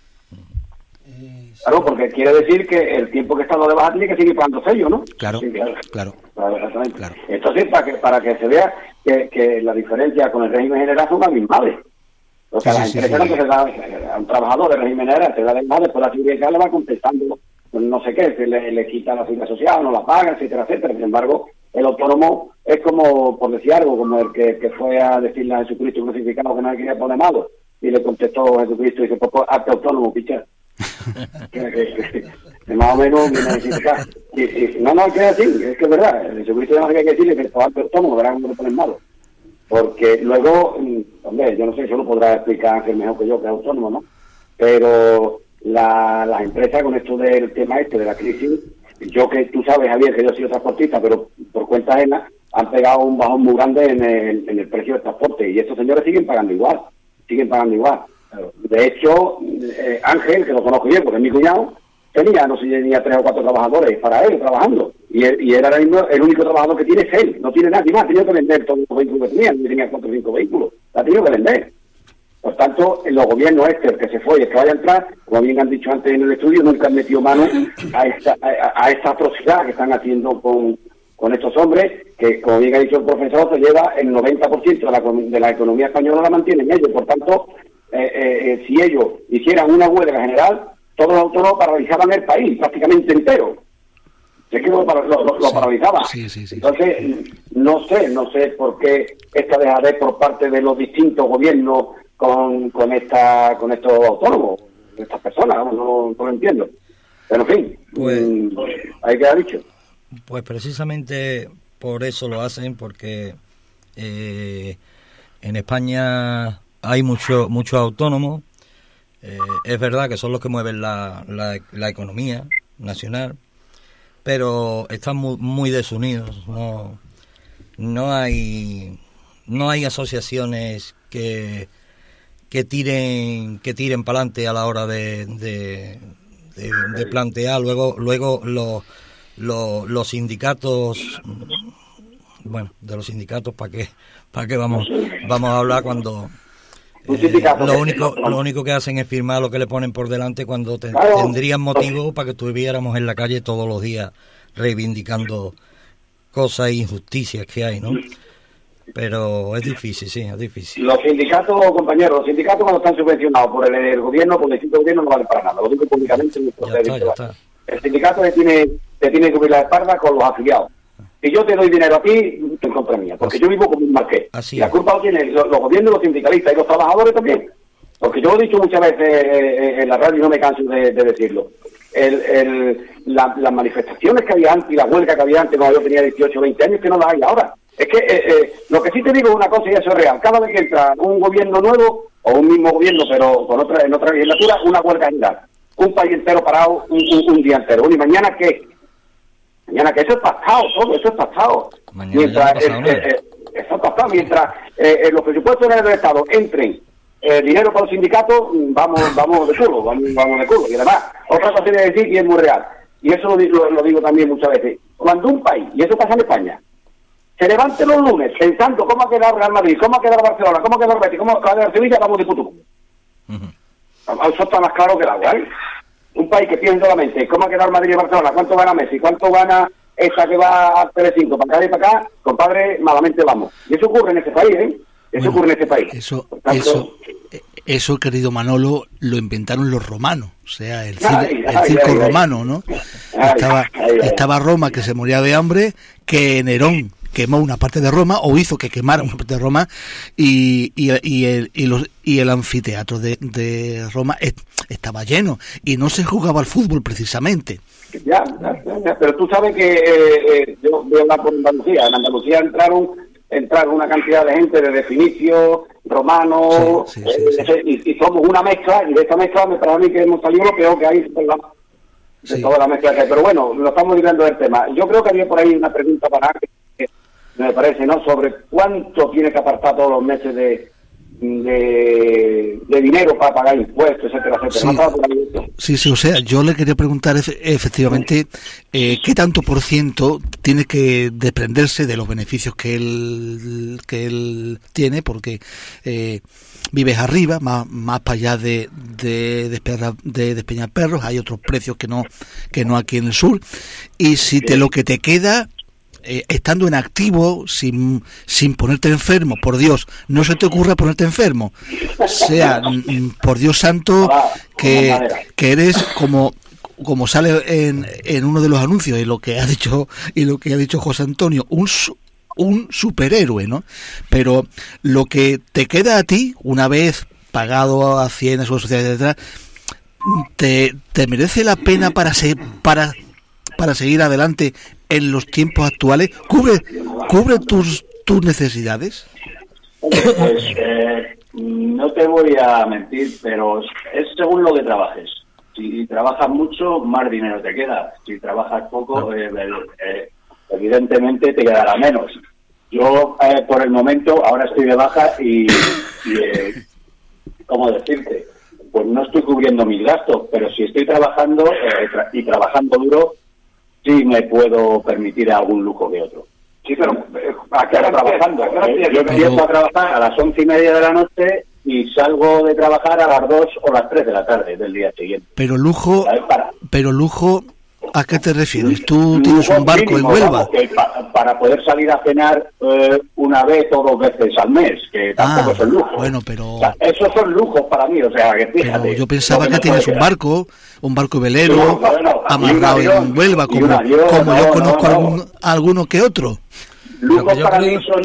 Claro, porque quiere decir que el tiempo que está de baja tiene que seguir pagando sello, ¿no? Claro, sí, claro. claro. Claro, exactamente. Claro. Entonces, para que para que se vea que, que la diferencia con el régimen general son abismales. O sea, Sí, la sí, empresa sí, no sí. se da, a un trabajador del régimen general se da de más, después la seguridad social le va contestando no sé qué, se le, le quita la seguridad social, no la paga, etcétera, etcétera. Sin embargo, el autónomo es como, por decir algo, como el que, que fue a decirle a Jesucristo crucificado que no le quería poner malo, y le contestó Jesucristo y dice, pues, pues hazte autónomo, picha. que, que, que más o menos viene a decir acá. Y, y, no, no, es que es así, es que es verdad. El Jesucristo ya no sé qué hay que decirle, que pues hazte autónomo, verás cómo le ponen malo. Porque luego, hombre, yo no sé, eso lo podrá explicar Ángel mejor que yo, que es autónomo, ¿no? Pero la, las empresas con esto del tema este de la crisis, yo que tú sabes, Javier, que yo he sido transportista, pero por cuenta ajena han pegado un bajón muy grande en el, en el precio del transporte, y estos señores siguen pagando igual, siguen pagando igual. De hecho, eh, Ángel, que lo conozco bien porque es mi cuñado, tenía, no sé, tenía tres o cuatro trabajadores para él trabajando, y, él, y era ahora mismo el único trabajador que tiene es él, no tiene nadie más, tenía que vender todos los vehículos que tenía, tenía cuatro o cinco vehículos, la ha tenido que vender. Por tanto, los gobiernos este, el que se fue y el que vaya a entrar, como bien han dicho antes en el estudio, nunca han metido mano a esta, a, a esta atrocidad que están haciendo con, con estos hombres, que como bien ha dicho el profesor, se lleva el noventa por ciento de la, de la economía española la mantienen ellos. Por tanto, eh, eh, si ellos hicieran una huelga general, todos los autónomos paralizaban el país, prácticamente entero. Es que lo, lo, lo, lo sí, paralizaba. Sí, sí, sí, Entonces, sí. no sé, no sé por qué esta dejadez por parte de los distintos gobiernos con con esta con estos autónomos, estas personas, no, no, no lo entiendo. Pero en fin, pues, mmm, hay que haber dicho. Pues precisamente por eso lo hacen, porque eh, en España hay mucho muchos autónomos. Eh, es verdad que son los que mueven la, la, la economía nacional, pero están muy, muy desunidos. No, no hay no hay asociaciones que que tiren que tiren para adelante a la hora de, de, de, de plantear. Luego luego los los, los sindicatos, bueno, de los sindicatos para qué para qué vamos vamos a hablar cuando eh, lo único lo único que hacen es firmar lo que le ponen por delante, cuando te, tendrían motivo para que estuviéramos en la calle todos los días reivindicando cosas e injusticias que hay, ¿no? Pero es difícil, sí, es difícil. Los sindicatos, compañeros, los sindicatos cuando están subvencionados por el, el gobierno, por el distinto gobierno, no valen para nada. Lo digo públicamente. Ya está, ya está. El sindicato te tiene, te tiene que cubrir la espalda con los afiliados. Si yo te doy dinero a ti, tú en contra mía, porque así, yo vivo como un marqués. Así y la culpa lo tienen los, los gobiernos, los sindicalistas y los trabajadores también. Porque yo lo he dicho muchas veces eh, en la radio y no me canso de, de decirlo. El, el, la, las manifestaciones que había antes y la huelga que había antes cuando yo tenía dieciocho o veinte años, que no las hay ahora. Es que eh, eh, lo que sí te digo es una cosa, y eso es real. Cada vez que entra un gobierno nuevo, o un mismo gobierno, pero con otra en otra legislatura, una huelga general. Un país entero parado un, un, un día entero. ¿Y mañana qué? Mañana que eso es pasado, todo eso es pasado. Mañana mientras ya no eh, eh, eso es pasado. Mientras eh, eh, los presupuestos del Estado entren eh, dinero para los sindicatos, vamos vamos de culo, vamos, vamos de culo. Y además, otra cosa tiene que decir, y es muy real, y eso lo, lo, lo digo también muchas veces, cuando un país, y eso pasa en España, se levante los lunes pensando cómo ha quedado Real Madrid, cómo ha quedado Barcelona, cómo ha quedado Betis, cómo ha quedado Sevilla, vamos de puto. Uh-huh. Eso está más claro que el agua, ¿eh? Un país que piensa solamente cómo ha quedado Madrid y Barcelona, cuánto gana Messi, cuánto gana esta que va a Telecinco, para acá y para acá, compadre, malamente vamos. Y eso ocurre en ese país, ¿eh? Eso bueno, ocurre en este país. Eso, tanto, eso, eso, querido Manolo, lo inventaron los romanos, o sea, el, cine, ay, el ay, circo ay, romano, ¿no? Ay, estaba, ay, ay. estaba Roma, que se moría de hambre, que Nerón quemó una parte de Roma, o hizo que quemara una parte de Roma, y, y, y, el, y, los, y el anfiteatro de, de Roma est, estaba lleno, y no se jugaba al fútbol precisamente. Ya, ya, ya, pero tú sabes que eh, eh, yo voy a hablar por Andalucía. En Andalucía entraron entraron una cantidad de gente de Finicio, Romano, sí, sí, sí, eh, sí. Y, y somos una mezcla, y de esta mezcla me parece a mí que hemos salido lo peor que hay de, la, de sí. toda la mezcla que hay. Pero bueno, lo estamos librando del tema. Yo creo que había por ahí una pregunta para que me parece, ¿no? Sobre cuánto tiene que apartar todos los meses de De, de dinero para pagar impuestos, etcétera, etcétera. Sí. ¿No estaba por ahí esto? Sí, sí, o sea, yo le quería preguntar efe- efectivamente eh, qué tanto por ciento tiene que desprenderse de los beneficios que él que él tiene, porque eh, vives arriba, más más para allá de de, Desperra- de Despeñaperros, hay otros precios que no que no aquí en el sur, y si te lo que te queda Eh, estando en activo, sin, sin ponerte enfermo, por Dios, no se te ocurra ponerte enfermo, o sea, m- por Dios santo, que, que eres como como sale en, en uno de los anuncios, y lo que ha dicho y lo que ha dicho José Antonio, un su- un superhéroe, ¿no? Pero lo que te queda a ti, una vez pagado a cien a seguridad social, etcétera, te, te merece la pena para se, para para seguir adelante en los tiempos actuales. ¿Cubre cubre tus tus necesidades? Pues eh, no te voy a mentir, pero es según lo que trabajes. Si trabajas mucho, más dinero te queda. Si trabajas poco, eh, eh, evidentemente te quedará menos. Yo, eh, por el momento, ahora estoy de baja y, y eh, ¿cómo decirte? Pues no estoy cubriendo mis gastos, pero si estoy trabajando eh, tra- y trabajando duro, sí me puedo permitir algún lujo que otro. Sí, pero eh, ¿a qué hora trabajando? ¿A qué hora Eh, empiezas? Yo empiezo a trabajar a las once y media de la noche y salgo de trabajar a las dos o las tres de la tarde del día siguiente. Pero lujo, ¿Sabes? Para, pero lujo, ¿a qué te refieres? ¿Tú tienes lujo un barco mínimo, en Huelva? vamos, que pa- para poder salir a cenar eh, una vez o dos veces al mes, que tampoco Ah, es el lujo. bueno, pero O sea, esos son lujos para mí, o sea, que fíjate. pero yo pensaba lo que me tienes puede un quedar. barco, un barco velero, No, bueno, amarrado y un avión, en Huelva, y un como, avión, como no, yo no, conozco no. algún- alguno que otro. Lujos yo para creo- mí son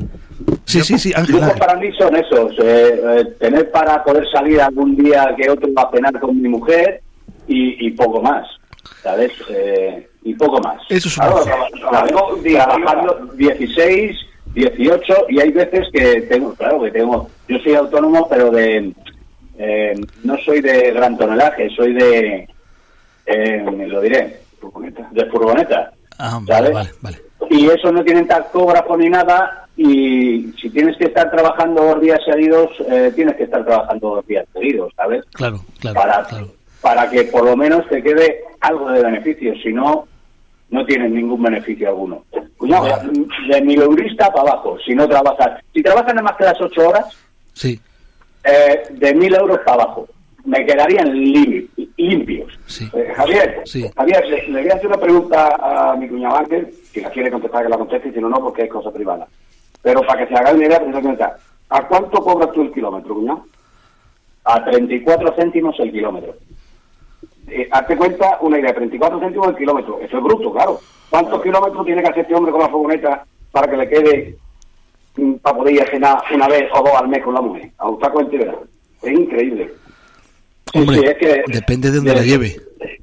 Sí, sí, sí, Ángel, lujos Ángel. para mí son esos, eh, eh, tener para poder salir algún día que otro a cenar con mi mujer y, y poco más, ¿sabes? Eh, y poco más. Eso es un Claro, lujo. traba- trabajo trabajando dieciséis, dieciocho y hay veces que tengo, claro que tengo, yo soy autónomo pero de, eh, no soy de gran tonelaje, soy de, eh, lo diré, de furgoneta. Ah, ¿sabes? vale, vale, vale. Y eso no tienen tacógrafo ni nada, y si tienes que estar trabajando dos días seguidos, eh, tienes que estar trabajando dos días seguidos, ¿sabes? Claro, claro, Para, claro. para que por lo menos te quede algo de beneficio, si no, no tienes ningún beneficio alguno. Cuñado, de mileurista para abajo, si no trabajas. Si trabajas nada más que las ocho horas, Sí, eh, de mil euros para abajo, me quedarían lim- limpios. sí. Eh, Javier, Sí. Javier, le, le voy a hacer una pregunta a mi cuñado Ángel, si la quiere contestar que la conteste, y si no, no, porque es cosa privada. Pero para que se haga una idea, pues, pregunta, ¿a cuánto cobras tú el kilómetro, cuñado? A treinta y cuatro céntimos el kilómetro. Eh, hazte cuenta, una idea, treinta y cuatro céntimos el kilómetro. Eso es bruto, claro. ¿Cuántos kilómetros tiene que hacer este hombre con la furgoneta para que le quede mm, para poder ir a cenar una vez o dos al mes con la mujer? A usted cuenta y verá. Es increíble. Hombre, sí, es que- depende de dónde la lleve.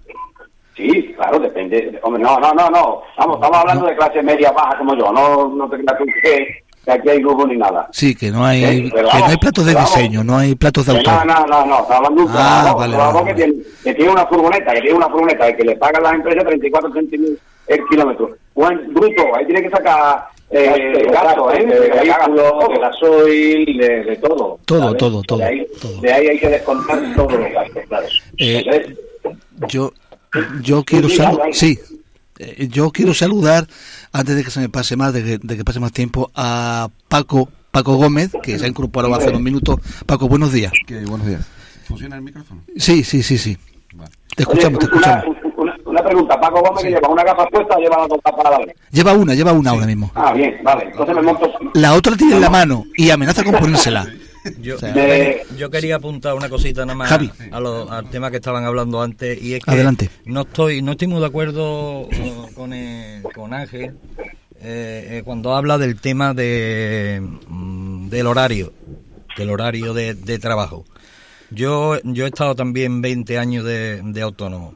Sí, claro, depende. Hombre, no, no, no, no. Vamos, estamos hablando de clase media baja como yo. No, no te creas tú que, que aquí hay lujo ni nada. Sí, que no hay, Sí, pero que no vamos, hay platos de pero vamos. diseño, no hay platos de Que autor. No, no, no, no. Está hablando de un Ah, trabajador, vale, un trabajador vale, que, vale. tiene, que tiene una furgoneta, que tiene una furgoneta y que le paga a las empresas treinta y cuatro céntimos el kilómetro. Bueno, bruto, ahí tiene que sacar eh, gasto, ¿eh? de Que le haga vehículo, todo. de gasoil, de, de todo. Todo, ¿sabes? todo, todo, De ahí, todo. de ahí hay que descontar todos los gastos, claro. Eh, Entonces, Yo, yo quiero Sí, saludar, habla, habla. sí, eh, yo quiero saludar antes de que se me pase más, de que, de que pase más tiempo, a Paco, Paco Gómez, que se ha incorporado hace unos minutos. Paco, buenos días. Que buenos días. ¿Funciona el micrófono? Sí, sí, sí, sí. Vale. Te escuchamos, te Oye, una- escuchamos. Una, una una pregunta. ¿Paco Gómez sí. que lleva una gafa puesta o lleva las dos gafas a la vez? Lleva una, lleva una sí. ahora mismo. Ah, bien, vale. Entonces me monto... La otra tiene en la mano y amenaza con ponérsela. Yo, o sea, de... yo quería apuntar una cosita nada más Javi. A lo, al tema que estaban hablando antes, y es que Adelante. no estoy no estoy muy de acuerdo con, el, con Ángel eh, eh, cuando habla del tema de mm, del horario, del horario de, de trabajo. Yo yo he estado también veinte años de, de autónomo,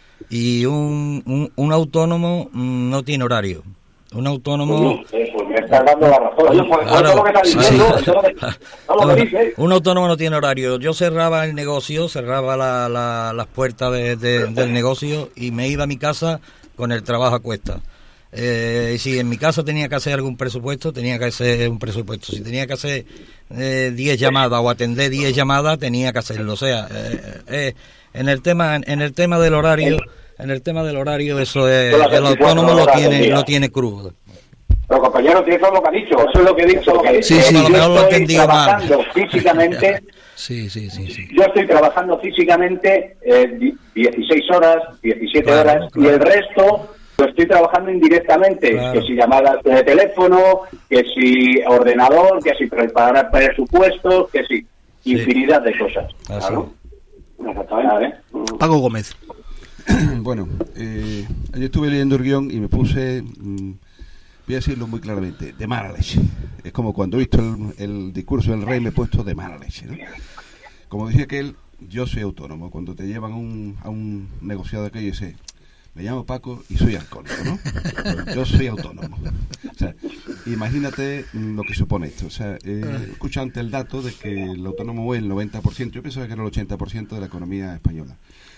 y un, un, un autónomo mm, no tiene horario. Un autónomo... Pues, pues me está dando la razón. Oye, pues, claro, lo que está diciendo, sí. lo que dice. Un autónomo no tiene horario. Yo cerraba el negocio, cerraba la, la, las puertas de, de, del negocio y me iba a mi casa con el trabajo a cuesta. Eh, si en mi casa tenía que hacer algún presupuesto, tenía que hacer un presupuesto. Si tenía que hacer diez eh, llamadas o atender diez llamadas, tenía que hacerlo. O sea, eh, eh, en el tema en el tema del horario... En el tema del horario, eso es, el autónomo lo tiene lo tiene crudo. Pero compañero, eso es lo que ha dicho, eso es lo que he dicho. Lo que sí, sí, yo a lo mejor lo he entendido trabajando mal. físicamente. sí, sí, sí, sí. Yo estoy trabajando físicamente eh, dieciséis horas, diecisiete claro, horas, claro. y el resto lo estoy trabajando indirectamente. Claro. Que si llamadas de teléfono, que si ordenador, que si preparar presupuestos, que si sí. infinidad de cosas. Claro. Exactamente. ¿eh? Paco Gómez. Bueno, eh, yo estuve leyendo el guión y me puse, mmm, voy a decirlo muy claramente, de mala leche. Es como cuando he visto el, el discurso del rey, me he puesto de mala leche, ¿no? Como dije aquel, yo soy autónomo. Cuando te llevan a un, a un negociado aquello y dice, me llamo Paco y soy alcohólico, ¿no? Yo soy autónomo. O sea, imagínate lo que supone esto. O sea, eh, escucha ante el dato de que el autónomo es el noventa por ciento, yo pensaba que era el ochenta por ciento de la economía española.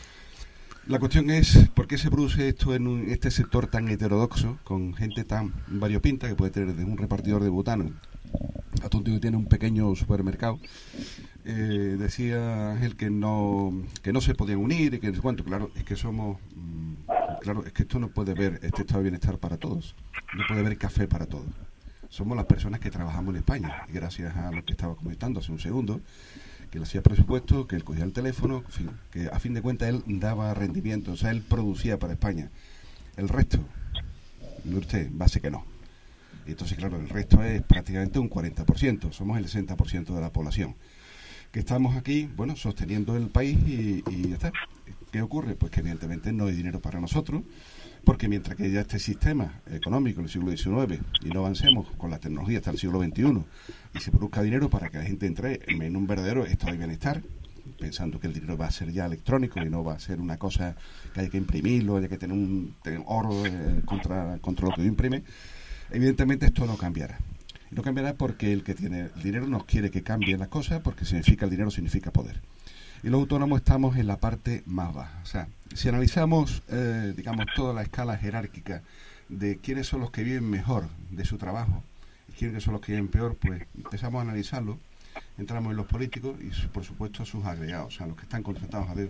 La cuestión es, ¿por qué se produce esto en un, este sector tan heterodoxo, con gente tan variopinta, que puede tener desde un repartidor de butano hasta un tío que tiene un pequeño supermercado? Eh, decía Ángel que no que no se podían unir y que no sé cuánto. Claro, es que somos... Mmm, claro, es que esto no puede haber este estado de bienestar para todos. No puede haber café para todos. Somos las personas que trabajamos en España. Y gracias a lo que estaba comentando hace un segundo, que él hacía presupuesto, que él cogía el teléfono, en fin, que a fin de cuentas él daba rendimiento, o sea, él producía para España. El resto, no usted, base que no. Y entonces, claro, el resto es prácticamente un cuarenta por ciento, somos el sesenta por ciento de la población. Que estamos aquí, bueno, sosteniendo el país y, y ya está. ¿Qué ocurre? Pues que evidentemente no hay dinero para nosotros, porque mientras que ya este sistema económico del siglo diecinueve y no avancemos con la tecnología hasta el siglo veintiuno y se produzca dinero para que la gente entre en un verdadero estado de bienestar, pensando que el dinero va a ser ya electrónico y no va a ser una cosa que hay que imprimirlo, hay que tener un tener oro eh, contra, contra lo que imprime, evidentemente esto no cambiará. Y no cambiará porque el que tiene el dinero no quiere que cambien las cosas, porque significa el dinero significa poder. Y los autónomos estamos en la parte más baja. O sea, si analizamos, eh, digamos, toda la escala jerárquica de quiénes son los que viven mejor de su trabajo y quiénes son los que viven peor, pues empezamos a analizarlo, entramos en los políticos y, por supuesto, sus agregados, o sea, los que están contratados a dedo,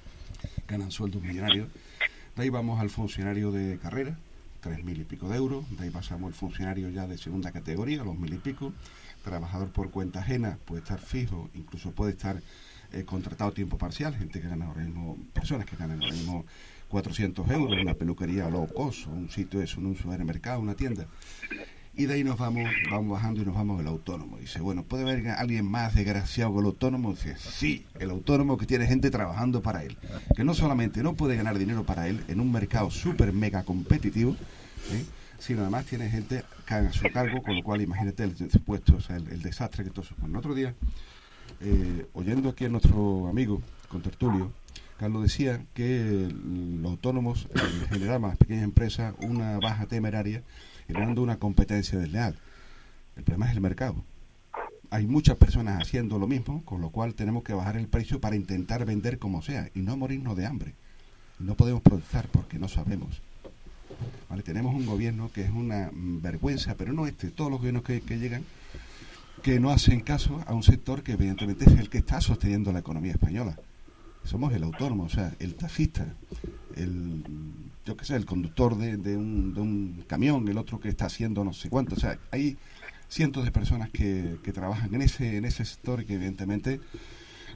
ganan sueldos millonarios. De ahí vamos al funcionario de carrera, tres mil y pico de euros. De ahí pasamos al funcionario ya de segunda categoría, los mil y pico. Trabajador por cuenta ajena puede estar fijo, incluso puede estar Eh, contratado a tiempo parcial, gente que gana ahora mismo, personas que ganan ahora mismo cuatrocientos euros, una peluquería low cost, o un sitio eso, un supermercado, una tienda. Y de ahí nos vamos vamos bajando y nos vamos al autónomo. Dice, bueno, ¿puede haber alguien más desgraciado que el autónomo? Dice, sí, el autónomo que tiene gente trabajando para él, que no solamente no puede ganar dinero para él en un mercado súper mega competitivo, ¿eh? sino además tiene gente que haga su cargo, con lo cual imagínate el supuesto, o sea, el, el desastre que todo eso. Bueno, otro día Eh, oyendo aquí a nuestro amigo contertulio, Carlos decía que los autónomos eh, generaban a las pequeñas empresas una baja temeraria, generando una competencia desleal. El problema es el mercado. Hay muchas personas haciendo lo mismo, con lo cual tenemos que bajar el precio para intentar vender como sea y no morirnos de hambre. No podemos protestar porque no sabemos. ¿Vale? Tenemos un gobierno que es una vergüenza, pero no este, todos los gobiernos que, que llegan, que no hacen caso a un sector que evidentemente es el que está sosteniendo la economía española. Somos el autónomo, o sea, el taxista, el, yo qué sé, el conductor de, de, un, de un camión, el otro que está haciendo no sé cuánto. O sea, hay cientos de personas que, que trabajan en ese en ese sector y que evidentemente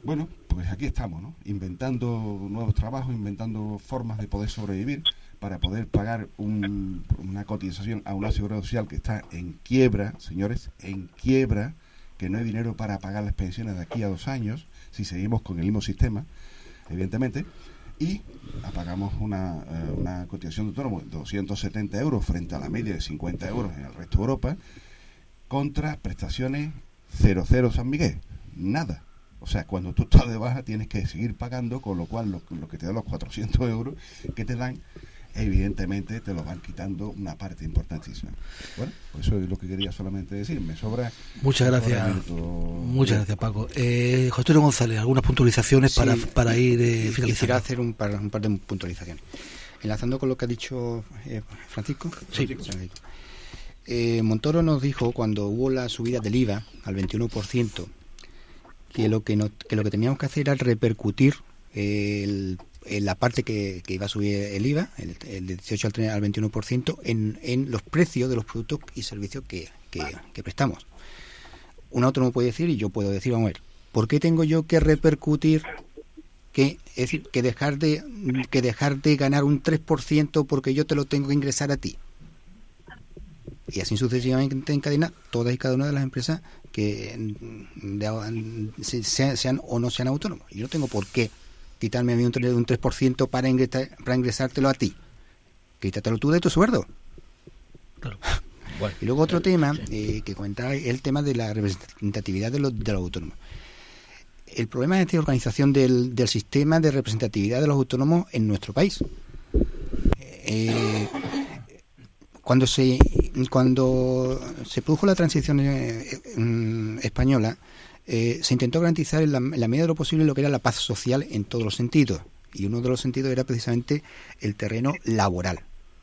Bueno, pues aquí estamos, ¿no? Inventando nuevos trabajos, inventando formas de poder sobrevivir para poder pagar un, una cotización a una seguridad social que está en quiebra, señores, en quiebra, que no hay dinero para pagar las pensiones de aquí a dos años, si seguimos con el mismo sistema, evidentemente, y pagamos una, una cotización de autónomo de doscientos setenta euros frente a la media de cincuenta euros en el resto de Europa, contra prestaciones cero cero San Miguel, nada. O sea, cuando tú estás de baja tienes que seguir pagando, con lo cual lo, lo que te dan los cuatrocientos euros que te dan, evidentemente te lo van quitando una parte importantísima. Bueno, pues eso es lo que quería solamente decir. Me sobra... Muchas gracias. Muchas gracias, Paco. Eh, José Antonio González, algunas puntualizaciones sí, para, para ir eh, finalizando. Quisiera hacer un par, un par de puntualizaciones. Enlazando con lo que ha dicho eh, Francisco. Sí. Francisco. Eh, Montoro nos dijo, cuando hubo la subida del I V A al veintiuno por ciento, que lo que, no, que lo que teníamos que hacer era repercutir el, el, la parte que, que iba a subir el I V A, el, el dieciocho al veintiuno por ciento, en, en los precios de los productos y servicios que, que, que prestamos. Un autónomo puede decir, y yo puedo decir, vamos a ver, ¿por qué tengo yo que repercutir, que es decir, que dejar de, que dejar de ganar un tres por ciento porque yo te lo tengo que ingresar a ti? Y así sucesivamente en cadena, todas y cada una de las empresas que de, sean, sean o no sean autónomos. Y yo no tengo por qué quitarme a mí un, un tres por ciento para, ingresar, para ingresártelo a ti. Quítatelo tú de tu sueldo. Claro. Bueno. Y luego otro tema eh, que comentaba, el tema de la representatividad de los, de los autónomos. El problema es esta organización del, del sistema de representatividad de los autónomos en nuestro país. Eh, Cuando se cuando se produjo la transición eh, eh, española, eh, se intentó garantizar en la, en la medida de lo posible lo que era la paz social en todos los sentidos. Y uno de los sentidos era precisamente el terreno laboral.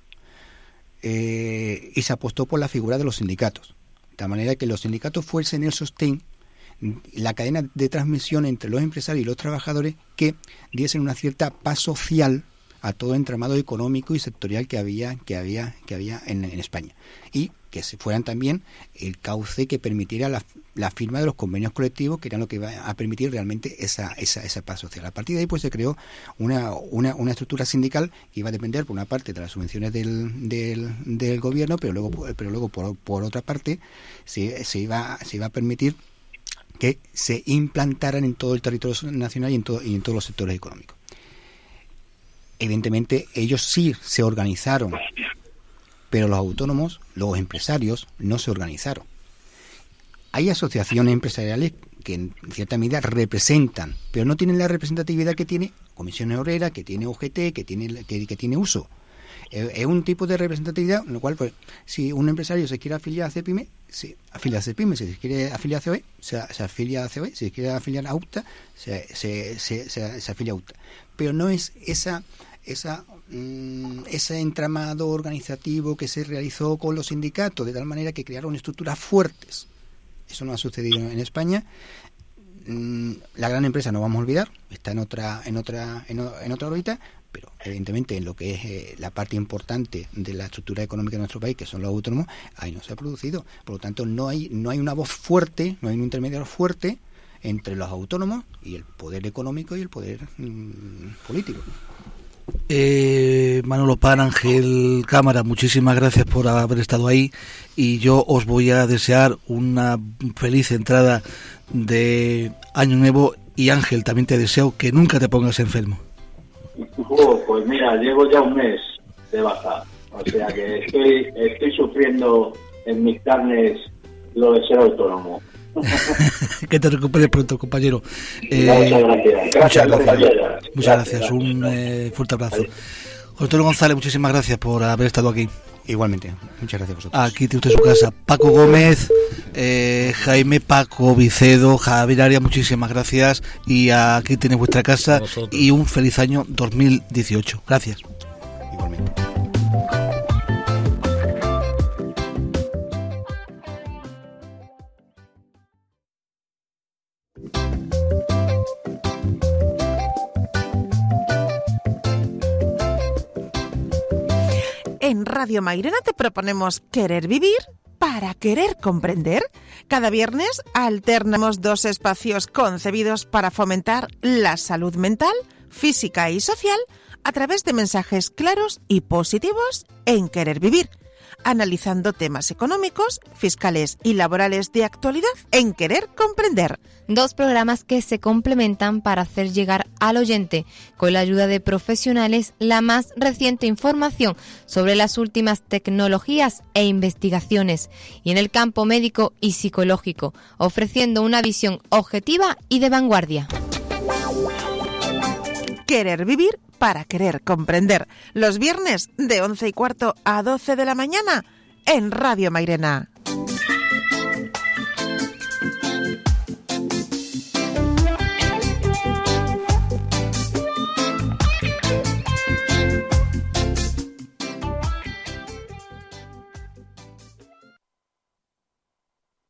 Eh, y se apostó por la figura de los sindicatos. De tal manera que los sindicatos fuesen el sostén, la cadena de transmisión entre los empresarios y los trabajadores, que diesen una cierta paz social a todo el entramado económico y sectorial que había que había que había en, en España, y que se fueran también el cauce que permitiera la, la firma de los convenios colectivos, que eran lo que iba a permitir realmente esa esa esa paz social. A partir de ahí pues se creó una una, una estructura sindical que iba a depender por una parte de las subvenciones del del, del gobierno, pero luego pero luego por, por otra parte se, se iba se iba a permitir que se implantaran en todo el territorio nacional y en todo y en todos los sectores económicos. Evidentemente ellos sí se organizaron, pero los autónomos, los empresarios, no se organizaron. Hay asociaciones empresariales que en cierta medida representan, pero no tienen la representatividad que tiene Comisiones Obreras, que tiene O G T, que tiene que, que tiene Uso. Es un tipo de representatividad en lo cual, pues, si un empresario se quiere afiliar a CEPIME, se afilia a CEPIME; si se quiere afiliar a C O E, se, se afilia a C O E; si se quiere afiliar a U T A, se, se, se, se, se afilia a U T A. Pero no es esa esa mm, ese entramado organizativo que se realizó con los sindicatos, de tal manera que crearon estructuras fuertes. Eso no ha sucedido en España. Mm, la gran empresa, no vamos a olvidar, está en otra en otra en, en otra órbita, pero evidentemente en lo que es eh, la parte importante de la estructura económica de nuestro país, que son los autónomos, ahí no se ha producido. Por lo tanto, no hay no hay una voz fuerte, no hay un intermediario fuerte entre los autónomos y el poder económico y el poder mmm, político. Eh, Manolo Pan, Ángel Cámara, muchísimas gracias por haber estado ahí, y yo os voy a desear una feliz entrada de Año Nuevo. Y Ángel, también te deseo que nunca te pongas enfermo. Oh, pues mira, llevo ya un mes de baja, o sea que estoy, estoy sufriendo en mis carnes lo de ser autónomo. Que te recuperes pronto, compañero. Eh, muchas gracias. Gracias, muchas gracias. gracias. Muchas gracias. gracias. Un eh, fuerte abrazo. Vale. José Antonio González, muchísimas gracias por haber estado aquí. Igualmente, muchas gracias a vosotros. Aquí tiene usted su casa. Paco Gómez, eh, Jaime, Paco Vicedo, Javier Arias, muchísimas gracias. Y aquí tiene vuestra casa y un feliz año dos mil dieciocho. Gracias. Igualmente. En Radio Mairena te proponemos querer vivir para querer comprender. Cada viernes alternamos dos espacios concebidos para fomentar la salud mental, física y social a través de mensajes claros y positivos en Querer Vivir, analizando temas económicos, fiscales y laborales de actualidad en Querer Comprender. Dos programas que se complementan para hacer llegar al oyente, con la ayuda de profesionales, la más reciente información sobre las últimas tecnologías e investigaciones y en el campo médico y psicológico, ofreciendo una visión objetiva y de vanguardia. Querer Vivir para Querer Comprender, los viernes de once y cuarto a doce de la mañana en Radio Mairena.